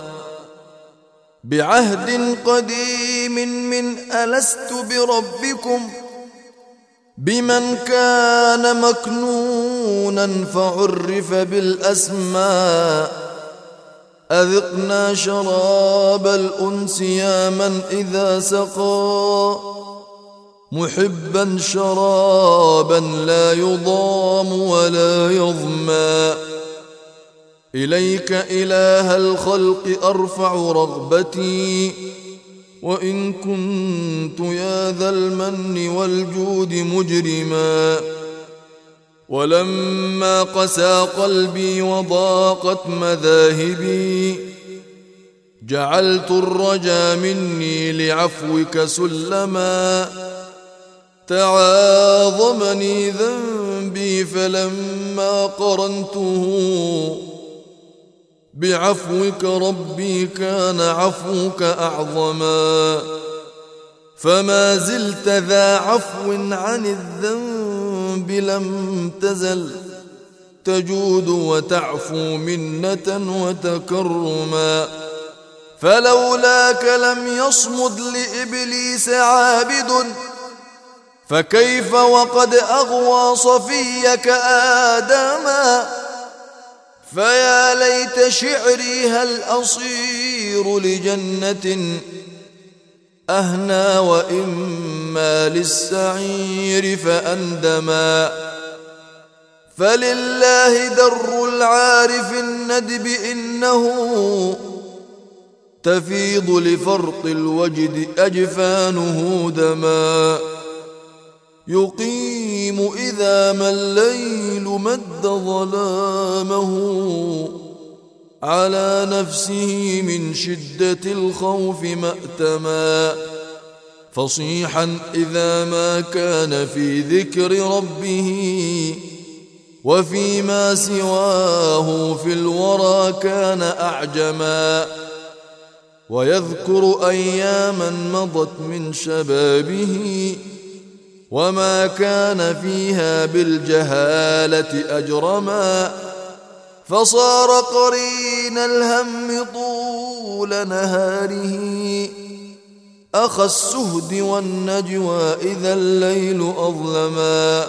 بعهد قديم من ألست بربكم، بمن كان مكنونا فعرف بالأسماء، أذقنا شراب الأنس يا من إذا سقى محبا شرابا لا يضام ولا يظمى. إليك إله الخلق أرفع رغبتي، وإن كنت يا ذا المن والجود مجرما. ولما قسى قلبي وضاقت مذاهبي، جعلت الرجا مني لعفوك سلما. تعاظمني ذنبي فلما قرنته بعفوك ربي كان عفوك أعظما. فما زلت ذا عفو عن الذنب لم تزل، تجود وتعفو منة وتكرما. فلولاك لم يصمد لإبليس عابد، فكيف وقد أغوى صفيك آدما. فيا ليت شعري هل أصير لجنة أهنى، وإما للسعير فأندما. فلله در العارف الندب إنه تفيض لفرط الوجد أجفانه دما. يقيم إذا ما الليل مد ظلامه على نفسه من شدة الخوف مأتما. فصيحا إذا ما كان في ذكر ربه، وفيما سواه في الورى كان أعجما. ويذكر أياما مضت من شبابه، وما كان فيها بالجهالة أجرما. فصار قرين الهم طول نهاره، أخى السهد والنجوى إذا الليل أظلما.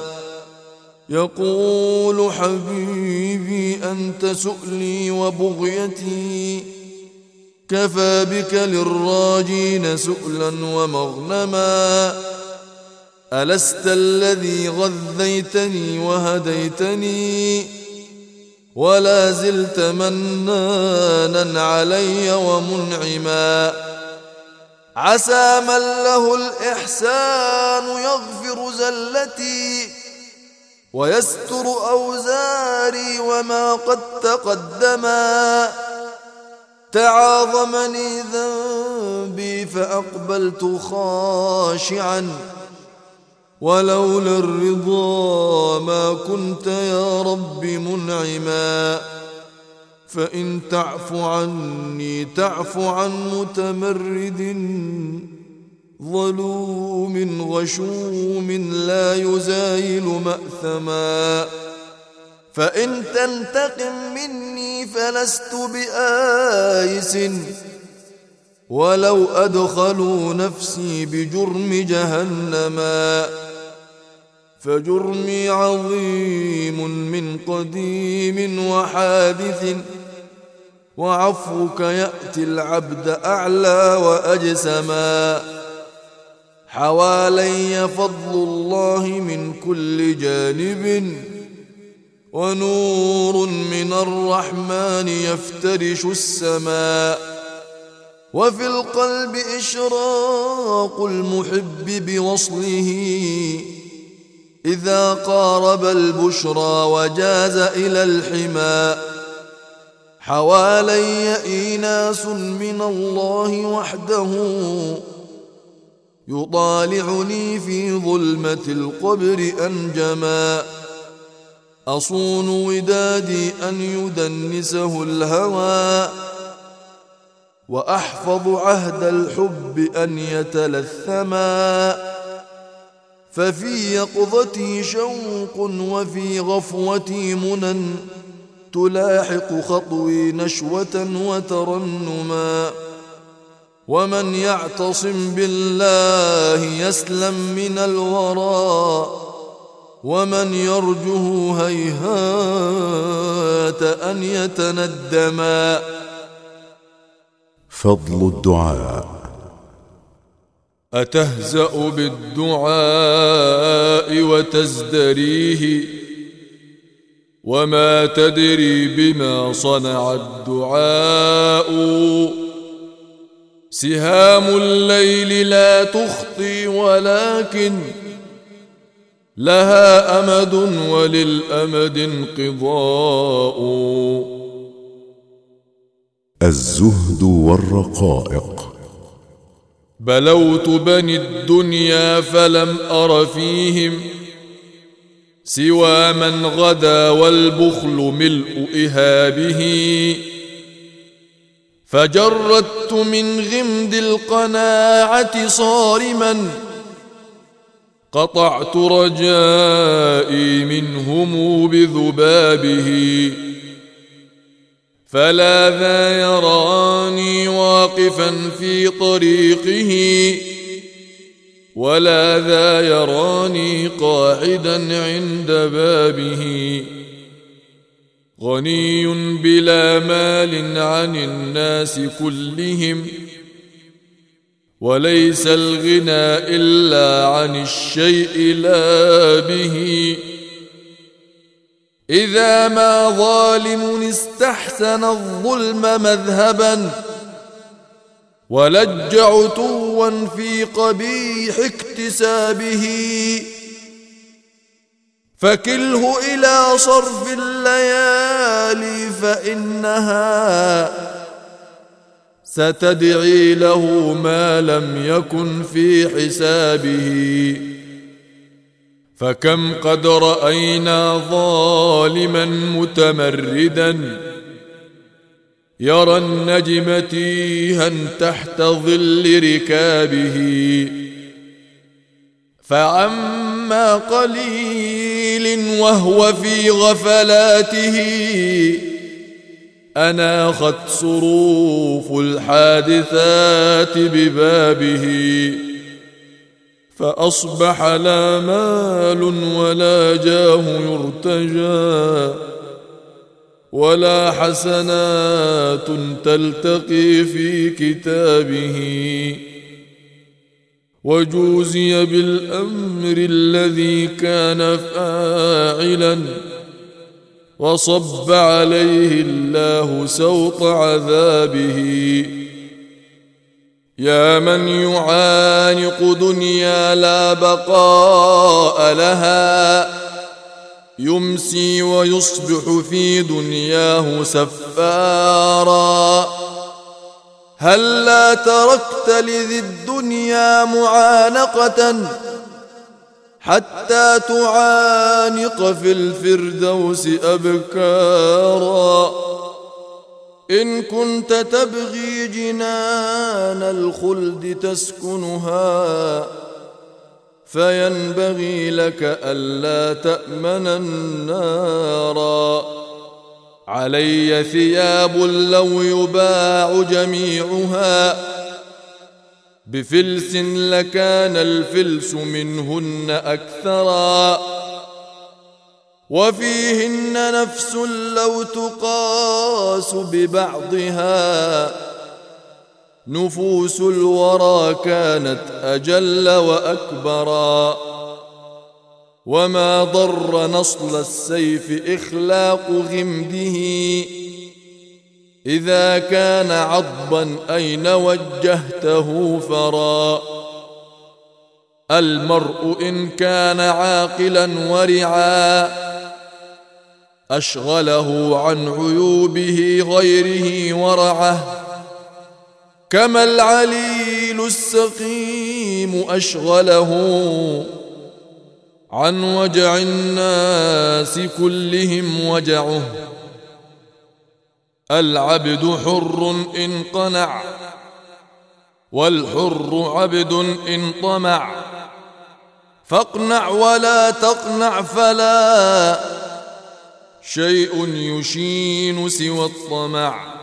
يقول حبيبي أنت سؤلي وبغيتي، كفى بك للراجين سؤلا ومغنما ألست الذي غذيتني وهديتني ولا زلت منانا علي ومنعما عسى من له الإحسان يغفر زلتي ويستر أوزاري وما قد تقدما تعاظمني ذنبي فأقبلت خاشعا ولولا الرضا ما كنت يا رب منعما فإن تعف عني تعف عن متمرد ظلوم غشوم لا يزايل مأثما فإن تنتقم مني فلست بآيس ولو أدخلوا نفسي بجرم جهنما فجرمي عظيم من قديم وحادث وعفوك يأتي العبد أعلى وأجسما حوالي فضل الله من كل جانب ونور من الرحمن يفترش السماء وفي القلب إشراق المحب بوصله إذا قارب البشرى وجاز إلى الحمى حوالي إيناس من الله وحده يطالعني في ظلمة القبر أنجما أصون ودادي أن يدنسه الهوى وأحفظ عهد الحب أن يتلثما ففي يقظتي شوق وفي غفوتي منى تلاحق خطوي نشوة وترنما ومن يعتصم بالله يسلم من الورى ومن يرجه هيهات أن يتندما فضل الدعاء أتهزأ بالدعاء وتزدريه وما تدري بما صنع الدعاء سهام الليل لا تخطي ولكن لها أمد وللأمد انقضاء الزهد والرقائق بلوت بني الدنيا فلم أر فيهم سوى من غدا والبخل ملء إهابه فجردت من غمد القناعة صارما قطعت رجائي منهم بذبابه فلا ذا يراني واقفا في طريقه ولا ذا يراني قاعدا عند بابه غني بلا مال عن الناس كلهم وليس الغنى إلا عن الشيء لا به إذا ما ظالم استحسن الظلم مذهبا ولج عتوا في قبيح اكتسابه فكله إلى صرف الليالي فإنها ستدعي له ما لم يكن في حسابه فكم قد رأينا ظالما متمردا يرى النجم تيها تحت ظل ركابه فعما قليل وهو في غفلاته أناخت صروف الحادثات ببابه فأصبح لا مال ولا جاه يرتجى ولا حسنات تلتقي في كتابه، وجوزي بالأمر الذي كان فاعلا، وصب عليه الله سوط عذابه. يا من يعانق دنيا لا بقاء لها، يمسي ويصبح في دنياه سفارا. هلا تركت لذي الدنيا معانقة حتى تعانق في الفردوس أبكارا. إن كنت تبغي جنان الخلد تسكنها، فينبغي لك ألا تأمن النارا. علي ثياب لو يباع جميعها بفلس لكان الفلس منهن أكثرا، وفيهن نفس لو تقاس ببعضها، نفوس الورى كانت أجل وأكبرا. وما ضر نصل السيف إخلاق غمده، إذا كان عضبا أين وجهته فرا. المرء إن كان عاقلا ورعا، أشغله عن عيوبه غيره ورعه، كما العليل السقيم أشغله عن وجع الناس كلهم وجعه. العبد حر إن قنع، والحر عبد إن طمع، فاقنع ولا تقنع، فلا شيء يشين سوى الطمع.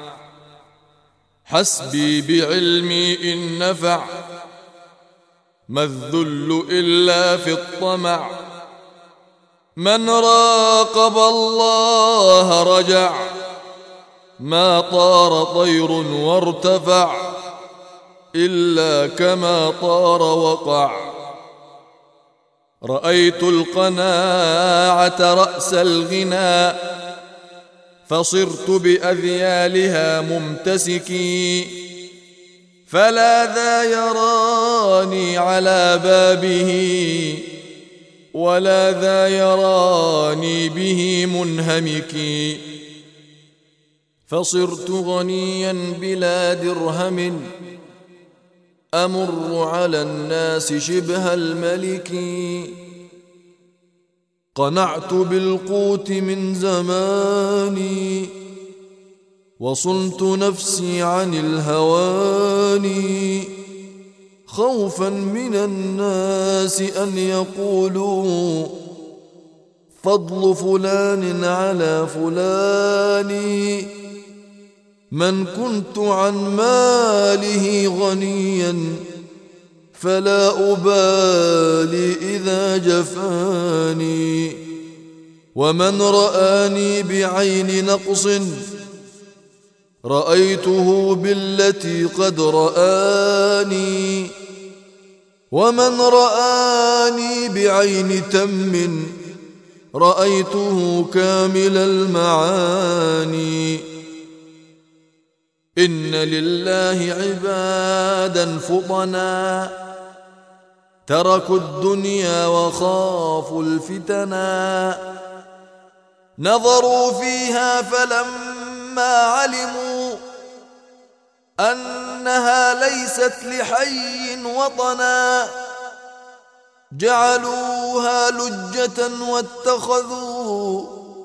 حسبي بعلمي إن نفع، ما الذل إلا في الطمع. من راقب الله رجع، ما طار طير وارتفع، إلا كما طار وقع. رأيت القناعة رأس الغنى، فصرت بأذيالها ممتسكي، فلا ذا يراني على بابه، ولا ذا يراني به منهمكي. فصرت غنيا بلا درهم، أمر على الناس شبه الملك. قنعت بالقوت من زماني، وصنت نفسي عن الهوان، خوفا من الناس أن يقولوا فضل فلان على فلان. من كنت عن ماله غنيا، فلا أبالي إذا جفاني. ومن رآني بعين نقص، رأيته بالتي قد رآني. ومن رآني بعين تم، رأيته كامل المعاني. إن لله عبادا فطنا، تركوا الدنيا وخافوا الفتنا. نظروا فيها فلما علموا أنها ليست لحي وطنا، جعلوها لجة واتخذوا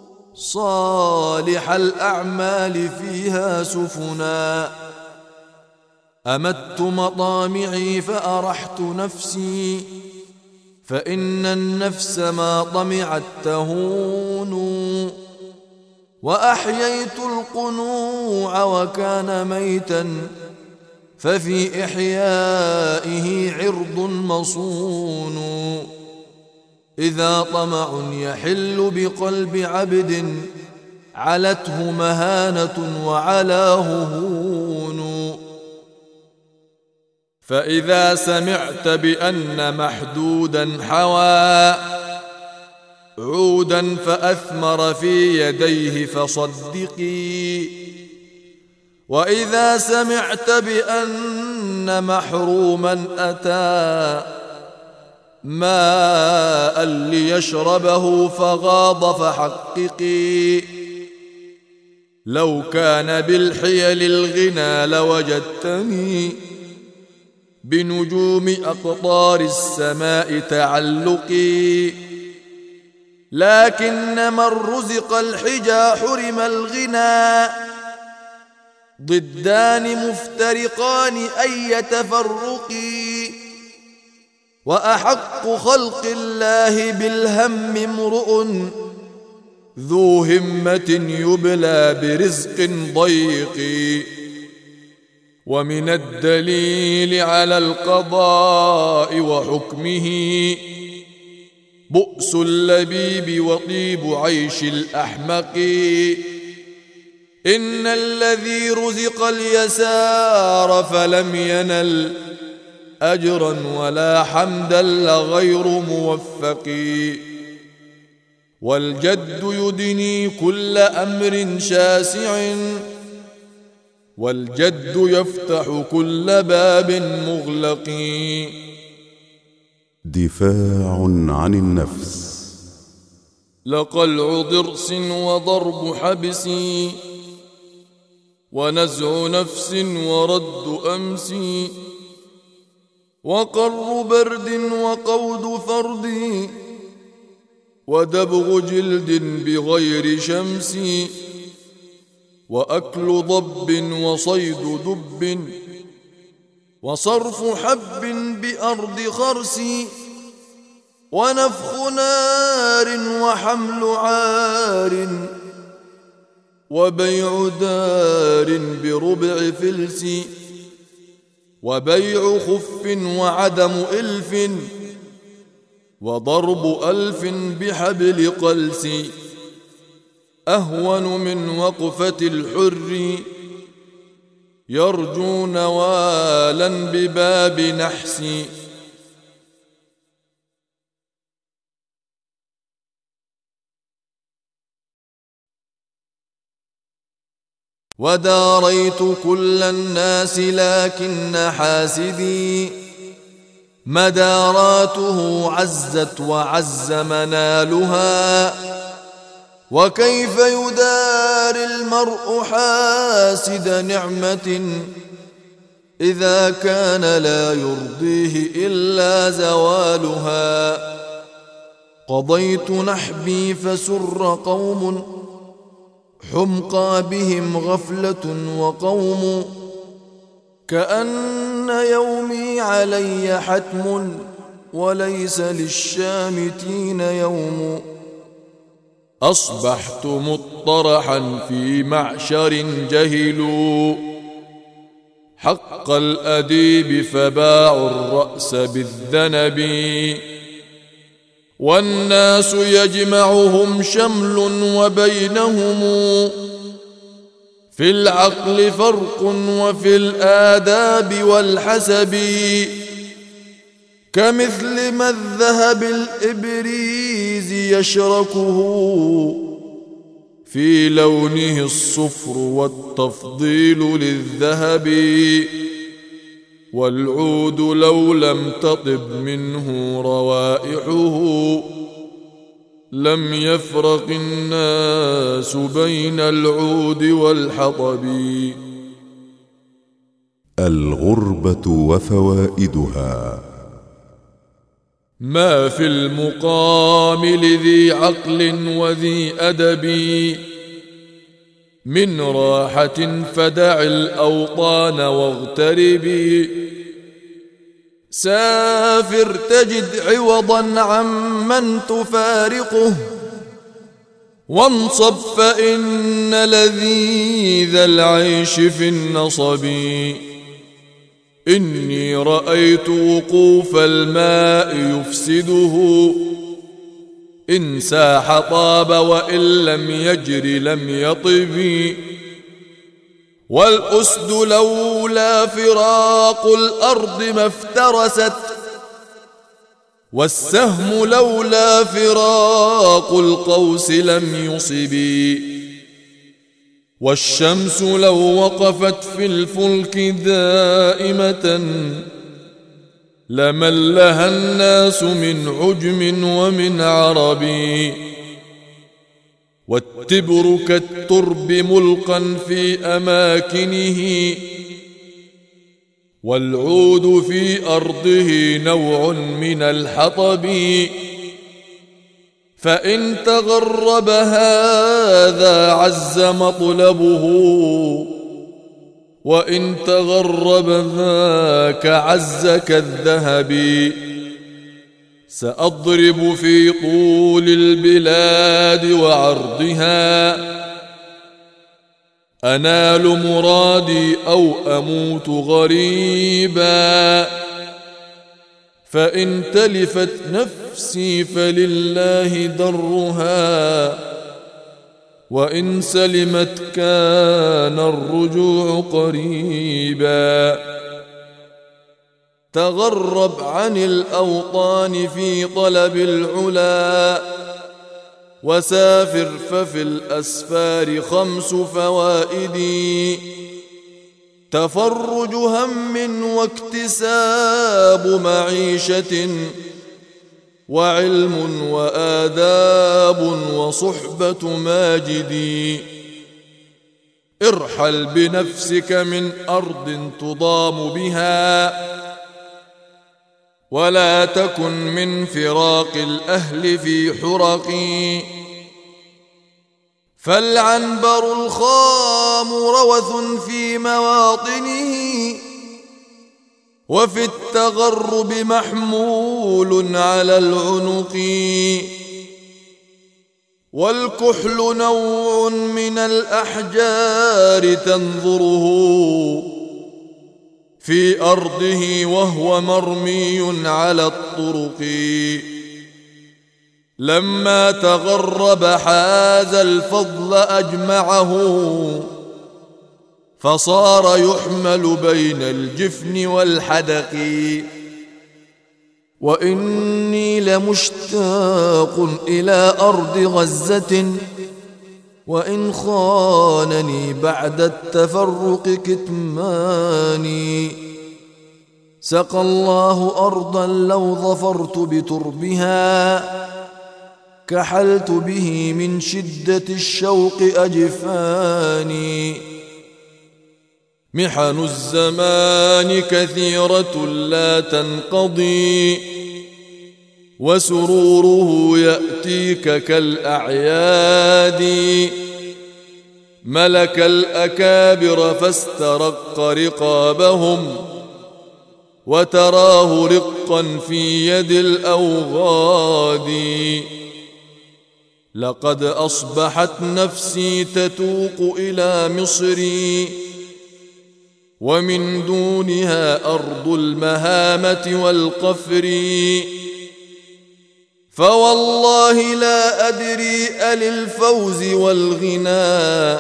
صالح الأعمال فيها سفنا. أمت مطامعي فأرحت نفسي، فإن النفس ما طمعت تهون. وأحييت القنوع وكان ميتا، ففي إحيائه عرض مصون. إذا طمع يحل بقلب عبد، علته مهانة وعلاه هون. فإذا سمعت بأن محدودا حوى عودا فأثمر في يديه فصدقي، وإذا سمعت بأن محروما أتى ماء ليشربه فغاض فحققي. لو كان بالحيل الغنى لوجدتني بنجوم أقطار السماء تعلقي، لكن من رزق الحجى حرم الغنى، ضدان مفترقان أي تفرق. وأحق خلق الله بالهم امرؤ ذو همة يبلى برزق ضيق. ومن الدليل على القضاء وحكمه بؤس اللبيب وطيب عيش الأحمق. إن الذي رزق اليسار فلم ينل أجرا ولا حمدا لغير موفق. والجد يدني كل أمر شاسع، والجد يفتح كل باب مغلق. دفاع عن النفس. لقلع ضرس وضرب حبس، ونزع نفس ورد أمس، وقر برد وقود فرد، ودبغ جلد بغير شمس، وأكل ضب وصيد دب، وصرف حب بأرض خرس، ونفخ نار وحمل عار، وبيع دار بربع فلس، وبيع خف وعدم إلف، وضرب ألف بحبل قلس، أهون من وقفة الحر، يرجو نوالا بباب نحس. وداريت كل الناس لكن حاسدي مداراته عزت وعز منالها. وكيف يداري المرء حاسد نعمة إذا كان لا يرضيه إلا زوالها. قضيت نحبي فسر قوم حمقى بهم غفلة وقوم، كأن يومي علي حتم وليس للشامتين يوم. أصبحت مطرحا في معشر جهلوا حق الأديب فباعوا الرأس بالذنب. والناس يجمعهم شمل وبينهم في العقل فرق وفي الآداب والحسب. كمثل ما الذهب الإبريز يشركه في لونه الصفر والتفضيل للذهب. والعود لو لم تطب منه روائحه لم يفرق الناس بين العود والحطب. الغربة وفوائدها. ما في المقام لذي عقل وذي أدب من راحة فدع الأوطان واغتربي. سافر تجد عوضا عمن تفارقه وانصب فإن لذيذ العيش في النصب. إني رأيت وقوف الماء يفسده إن ساح طاب وإن لم يجر لم يطب. والأسد لولا فراق الأرض ما افترست، والسهم لولا فراق القوس لم يصب. والشمس لو وقفت في الفلك دائمة لملها الناس من عجم ومن عرب. والتبر كالترب ملقا في أماكنه، والعود في أرضه نوع من الحطب. فإن تغرب هذا عز مطلبه، وإن تغرب ذاك عز كالذهب. سأضرب في طول البلاد وعرضها، أنال مرادي أو أموت غريبا. فإن تلفت نفسي فلله درها، وإن سلمت كان الرجوع قريبا. تغرب عن الأوطان في طلب العلا، وسافر ففي الأسفار 5 فوائد. تفرج هم واكتساب معيشة، وعلم وآداب وصحبة ماجد. ارحل بنفسك من أرض تضام بها، ولا تكن من فراق الأهل في حرق. فالعنبر الخام روث في مواطنه، وفي التغرب محمول على العنق. والكحل نوع من الأحجار تنظره في أرضه وهو مرمي على الطرق. لما تغرب حاز الفضل أجمعه، فصار يحمل بين الجفن والحدق. وإني لمشتاق إلى أرض غزة، وإن خانني بعد التفرق كتماني. سقى الله أرضا لو ظفرت بتربها، كحلت به من شدة الشوق أجفاني. محن الزمان كثيرة لا تنقضي، وسروره يأتيك كالأعياد. ملك الأكابر فاسترق رقابهم، وتراه رقا في يد الأوغاد. لقد أصبحت نفسي تتوق إلى مصري، ومن دونها أرض المهامة والقفر. فوالله لا أدري أللفوز والغنى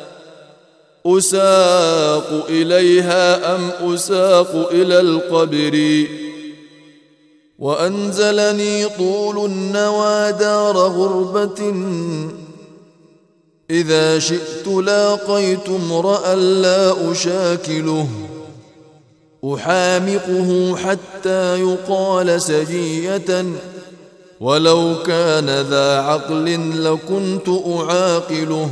أساق إليها أم أساق إلى القبر. وأنزلني طول النوى دار غربة، إذا شئت لاقيت امرأ لا أشاكله. أحامقه حتى يقال سجية، ولو كان ذا عقل لكنت أعاقله.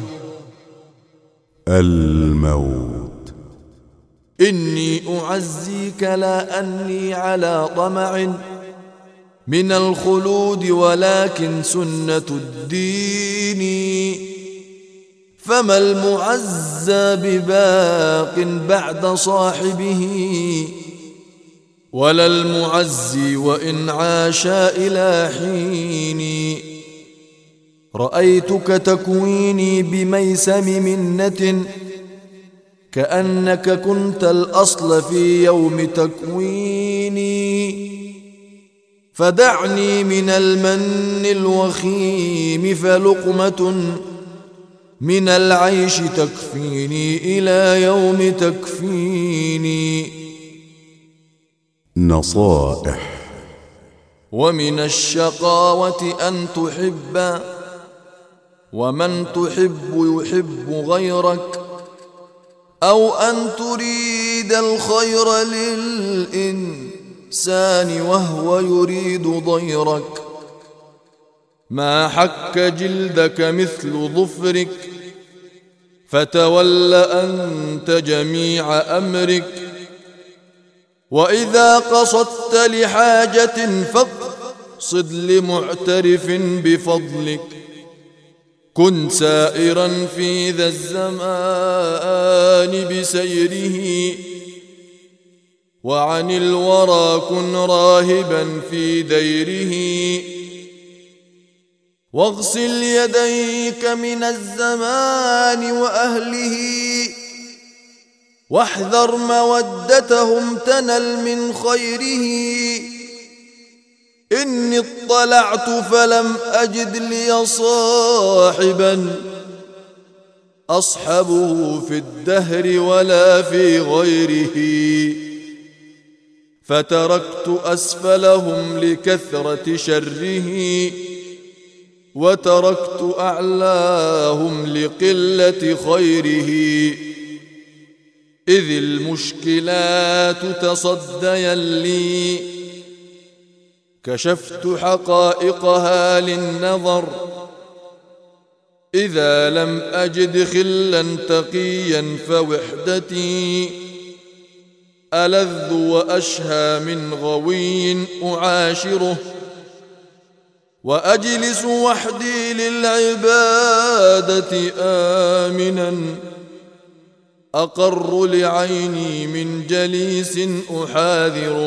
الموت. إني أعزيك لا أني على طمع من الخلود، ولكن سنة الدين. فما المعزى بباق بعد صاحبه، ولا المعزي وإن عاشا إلى حين. رأيتك تكويني بميسم منة، كأنك كنت الأصل في يوم تكويني. فدعني من المن الوخيم، فلقمة من العيش تكفيني إلى يوم تكفيني. نصائح: ومن الشقاوة أن تحب، ومن تحب يحب غيرك، أو أن تريد الخير للإنسان وهو يريد ضيرك. ما حك جلدك مثل ظفرك، فتول أنت جميع أمرك. وإذا قصدت لحاجة فاقصد لمعترف بفضلك. كن سائرا في ذا الزمان بسيره، وعن الورى كن راهبا في ديره. واغسل يديك من الزمان وأهله، واحذر مودتهم تنل من خيره. إني اطلعت فلم أجد لي صاحبا أصحبه في الدهر ولا في غيره. فتركت أسفلهم لكثرة شره، وتركت أعلاهم لقلة خيره. إذ المشكلات تصديا لي، كشفت حقائقها للنظر. إذا لم أجد خلا تقيا فوحدتي ألذ وأشهى من غوي أعاشره. وأجلس وحدي للعبادة آمنا، أقر لعيني من جليس أحاذره.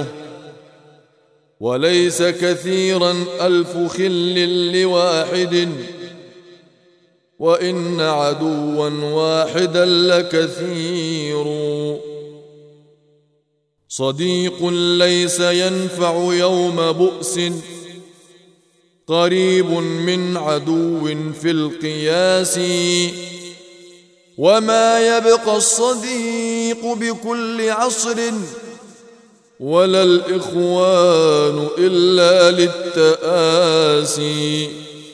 وليس كثيرا ألف خل لواحد، وإن عدوا واحدا لكثير. صديق ليس ينفع يوم بؤس، قريب من عدو في القياس. وما يبقى الصديق بكل عصر، ولا الإخوان إلا للتآسي.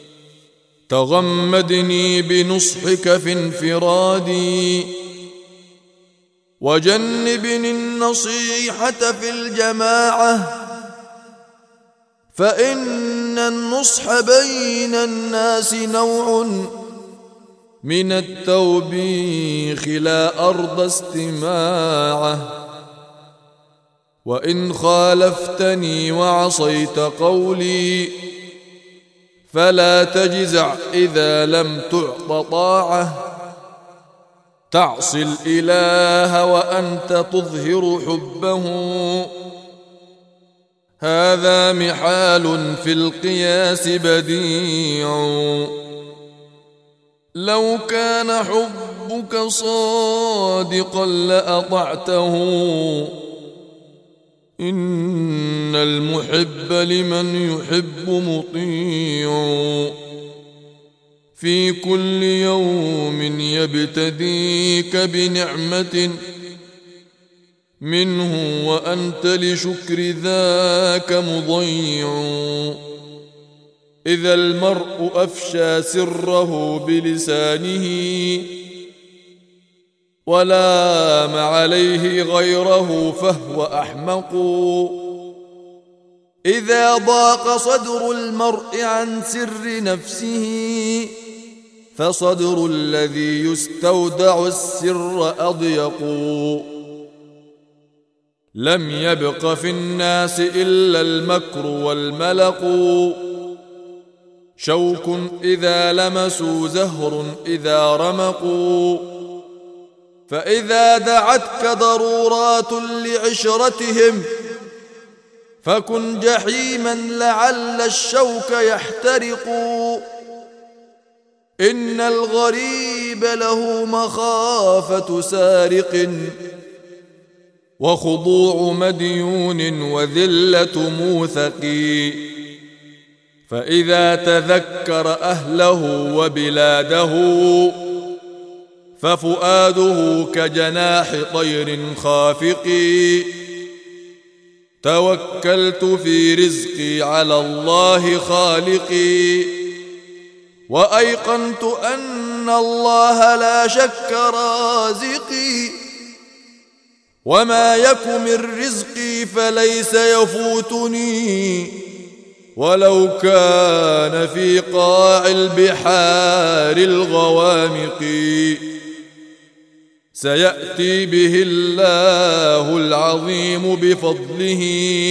تغمدني بنصحك في انفرادي، وجنبني النصيحة في الجماعة. فإن النصح بين الناس نوع من التوبيخ لا أرضى استماعه. وإن خالفتني وعصيت قولي، فلا تجزع إذا لم تعط طاعة. تعصي الإله وأنت تظهر حبه، هذا محال في القياس بديع. لو كان حبك صادقا لأطعته، إن المحب لمن يحب مطيع. في كل يوم يبتديك بنعمة منه، وأنت لشكر ذاك مضيع. إذا المرء أفشى سره بلسانه، ولام عليه غيره فهو أحمق. إذا ضاق صدر المرء عن سر نفسه، فصدر الذي يستودع السر أضيق. لم يبق في الناس إلا المكر والملق. شوك إذا لمسوا، زهر إذا رمقوا. فإذا دعتك ضرورات لعشرتهم، فكن جحيما لعل الشوك يحترق. إن الغريب له مخافة سارق، وخضوع مديون وذلة موثق، فإذا تذكر أهله وبلاده ففؤاده كجناح طير خافق. توكلت في رزقي على الله خالقي، وأيقنت أن الله لا شك رازقي، وما يك من رزقي فليس يفوتني، ولو كان في قاع البحار الغوامق. سيأتي به الله العظيم بفضله،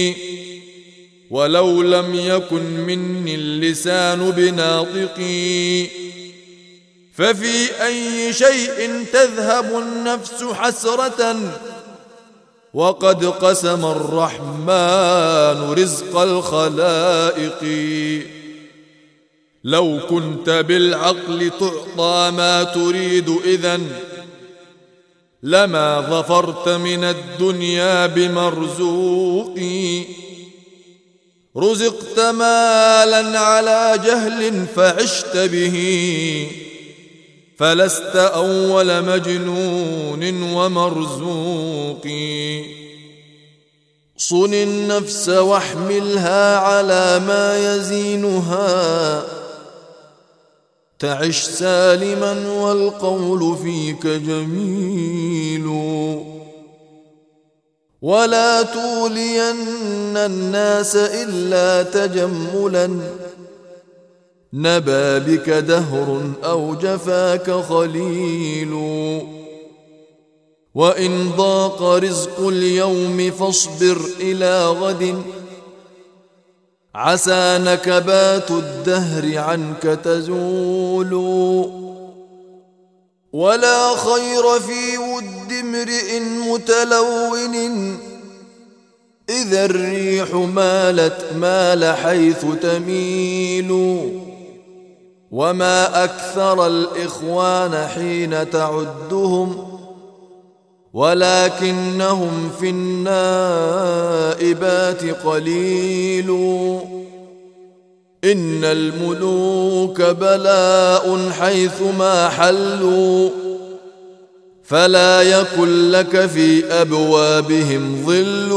ولو لم يكن مني اللسان بناطقي. ففي أي شيء تذهب النفس حسرة، وقد قسم الرحمن رزق الخلائق. لو كنت بالعقل تعطى ما تريد إذن لما ظفرت من الدنيا بمرزوق. رزقت مالا على جهل فعشت به، فلست أول مجنون ومرزوق. صن النفس واحملها على ما يزينها، تعش سالما والقول فيك جميل. ولا تولين الناس إلا تجملا، نبى بك دهر أو جفاك خليل. وإن ضاق رزق اليوم فاصبر إلى غد، عسى نكبات الدهر عنك تزول. ولا خير في ود امرئ متلون، إذا الريح مالت مال حيث تميل. وما أكثر الإخوان حين تعدهم، ولكنهم في النائبات قليل. إن الملوك بلاء حيثما حلوا، فلا يكن لك في أبوابهم ظل.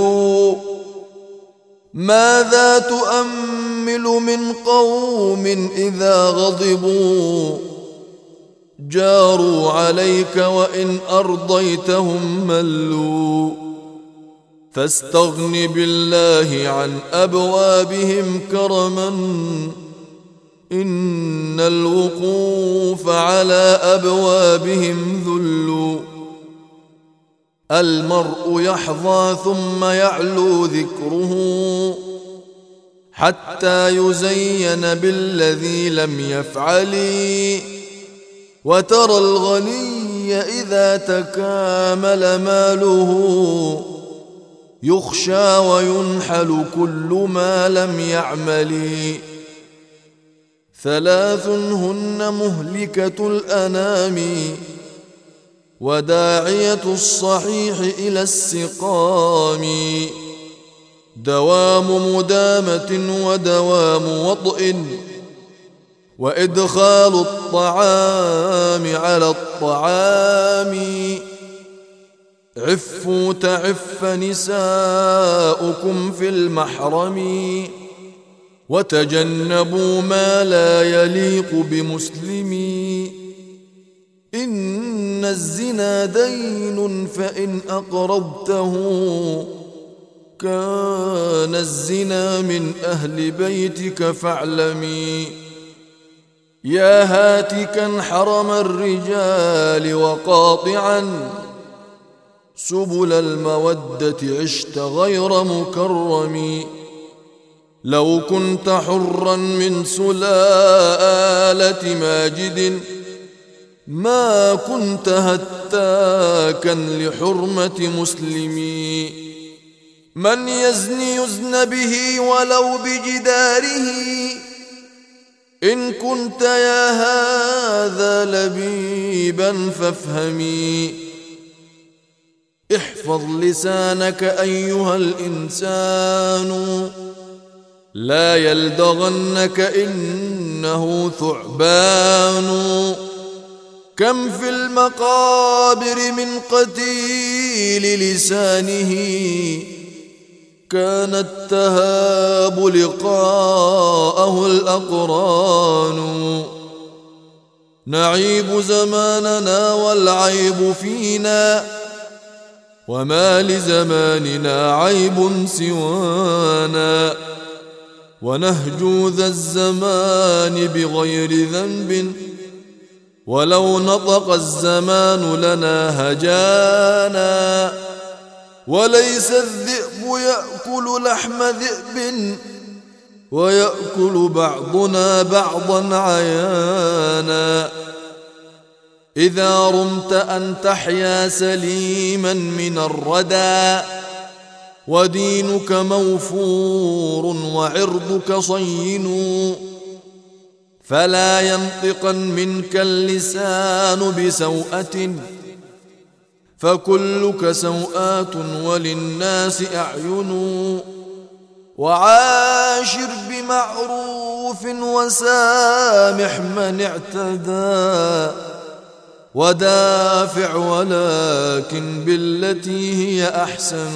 ماذا تؤمل من قوم إذا غضبوا، جاروا عليك وإن أرضيتهم ملوا. فاستغن بالله عن أبوابهم كرما، إن الوقوف على أبوابهم ذل. المرء يحظى ثم يعلو ذكره، حتى يزين بالذي لم يفعل. وترى الغني إذا تكامل ماله، يخشى وينحل كل ما لم يعمل. ثلاث هن مهلكة الأنام، وداعية الصحيح إلى السقام. دوام مدامة ودوام وطئ، وإدخال الطعام على الطعام. عفوا تعف نساؤكم في المحرم، وتجنبوا ما لا يليق بمسلم. إن الزنا دين، فإن أقرضته كان الزنا من أهل بيتك فاعلمي. يا هاتكا حرم الرجال وقاطعا، سبل المودة عشت غير مكرم. لو كنت حرا من سلالة ماجد، ما كنت هتاكا لحرمة مسلمي. من يزني يزن به ولو بجداره، إن كنت يا هذا لبيبا فافهمي. احفظ لسانك أيها الإنسان، لا يلدغنك إنه ثعبان. كم في المقابر من قتيل لسانه، كانت تهاب لقاءه الأقران. نعيب زماننا والعيب فينا، وما لزماننا عيب سوانا. ونهجو ذا الزمان بغير ذنب، ولو نطق الزمان لنا هجانا. وليس الذئب يأكل لحم ذئب، ويأكل بعضنا بعضا عيانا. إذا رمت أن تحيا سليما من الردى، ودينك موفور وعرضك صين، فلا ينطقن منك اللسان بسوءة، فكلك سوءات وللناس أعين. وعاشر بمعروف وسامح من اعتدى، ودافع ولكن بالتي هي أحسن.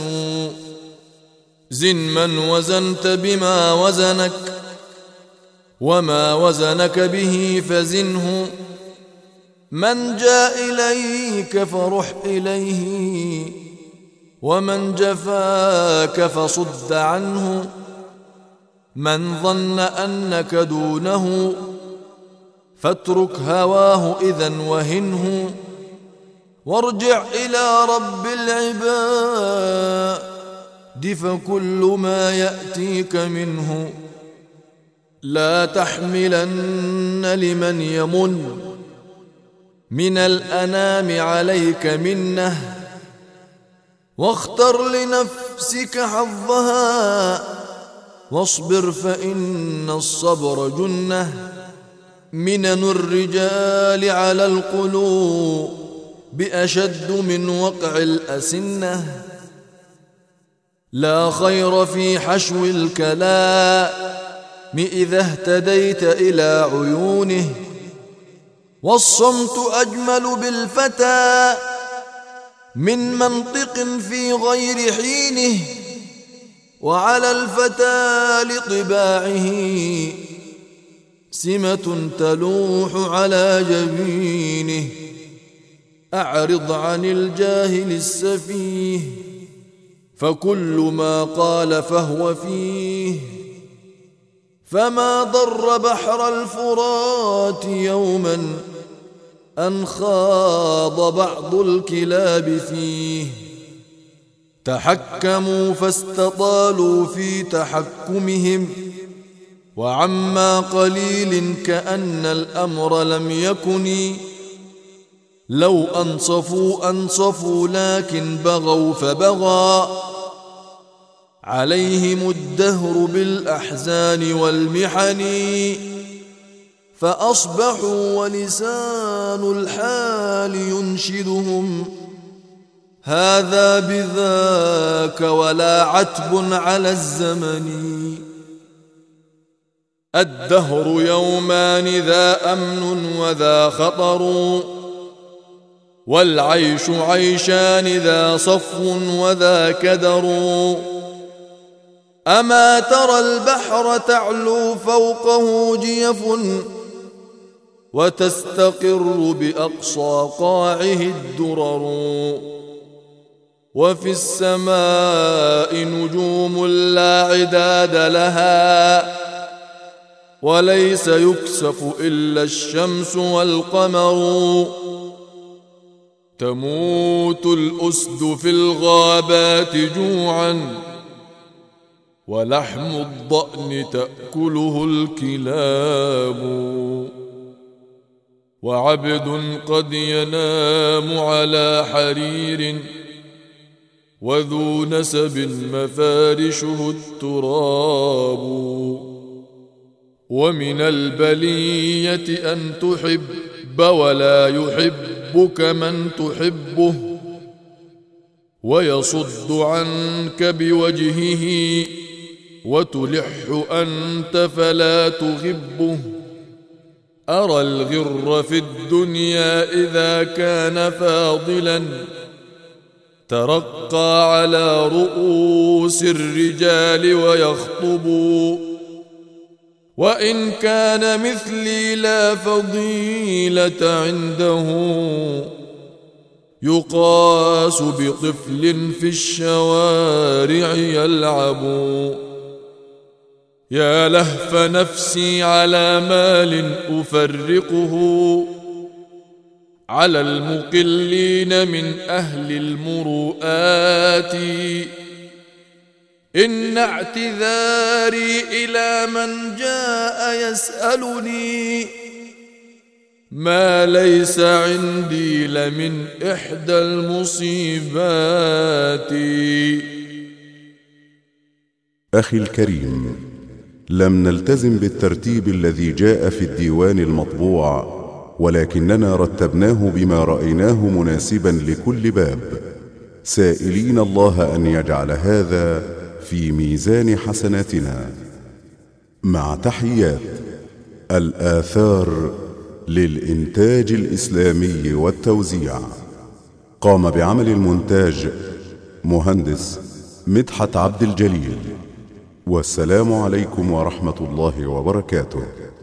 زن من وزنت بما وزنك، وما وزنك به فزنه. من جاء إليك فرح إليه، ومن جفاك فصد عنه. من ظن أنك دونه، فاترك هواه إذن وهنه. وارجع إلى رب العباد، فكل ما يأتيك منه. لا تحملن لمن يمن من الأنام عليك منه، واختر لنفسك حظها، واصبر فإن الصبر جنة. منن الرجال على القلوب بأشد من وقع الأسنة. لا خير في حشو الكلام إذا اهتديت إلى عيونه. والصمت أجمل بالفتى من منطق في غير حينه. وعلى الفتى لطباعه سمة تلوح على جبينه. أعرض عن الجاهل السفيه، فكل ما قال فهو فيه. فما ضر بحر الفرات يوما أن خاض بعض الكلاب فيه. تحكموا فاستطالوا في تحكمهم، وعما قليل كأن الأمر لم يكن. لو أنصفوا لكن بغوا فبغى عليهم الدهر بالأحزان والمحن. فأصبحوا ولسان الحال ينشدهم هذا بذاك، ولا عتب على الزمن. الدهر يومان ذا أمن وذا خطر، والعيش عيشان ذا صفو وذا كدر. أما ترى البحر تعلو فوقه جيف، وتستقر بأقصى قاعه الدرر. وفي السماء نجوم لا عداد لها، وليس يكسف إلا الشمس والقمر. تموت الأسد في الغابات جوعا، ولحم الضأن تأكله الكلاب. وعبد قد ينام على حرير، وذو نسب مفارشه التراب. ومن البلية أن تحب ولا يحبك من تحبه، ويصد عنك بوجهه وتلح أنت فلا تغبه. أرى الغر في الدنيا إذا كان فاضلا ترقى على رؤوس الرجال ويخطب، وإن كان مثلي لا فضيلة عنده يقاس بطفل في الشوارع يلعب. يا لهف نفسي على مال أفرقه على المقلين من أهل المروءات. إن اعتذاري إلى من جاء يسألني ما ليس عندي لمن إحدى المصيبات. أخي الكريم، لم نلتزم بالترتيب الذي جاء في الديوان المطبوع، ولكننا رتبناه بما رأيناه مناسبا لكل باب، سائلين الله أن يجعل هذا في ميزان حسناتنا. مع تحيات الآثار للإنتاج الإسلامي والتوزيع. قام بعمل المونتاج مهندس مدحت عبد الجليل. والسلام عليكم ورحمة الله وبركاته.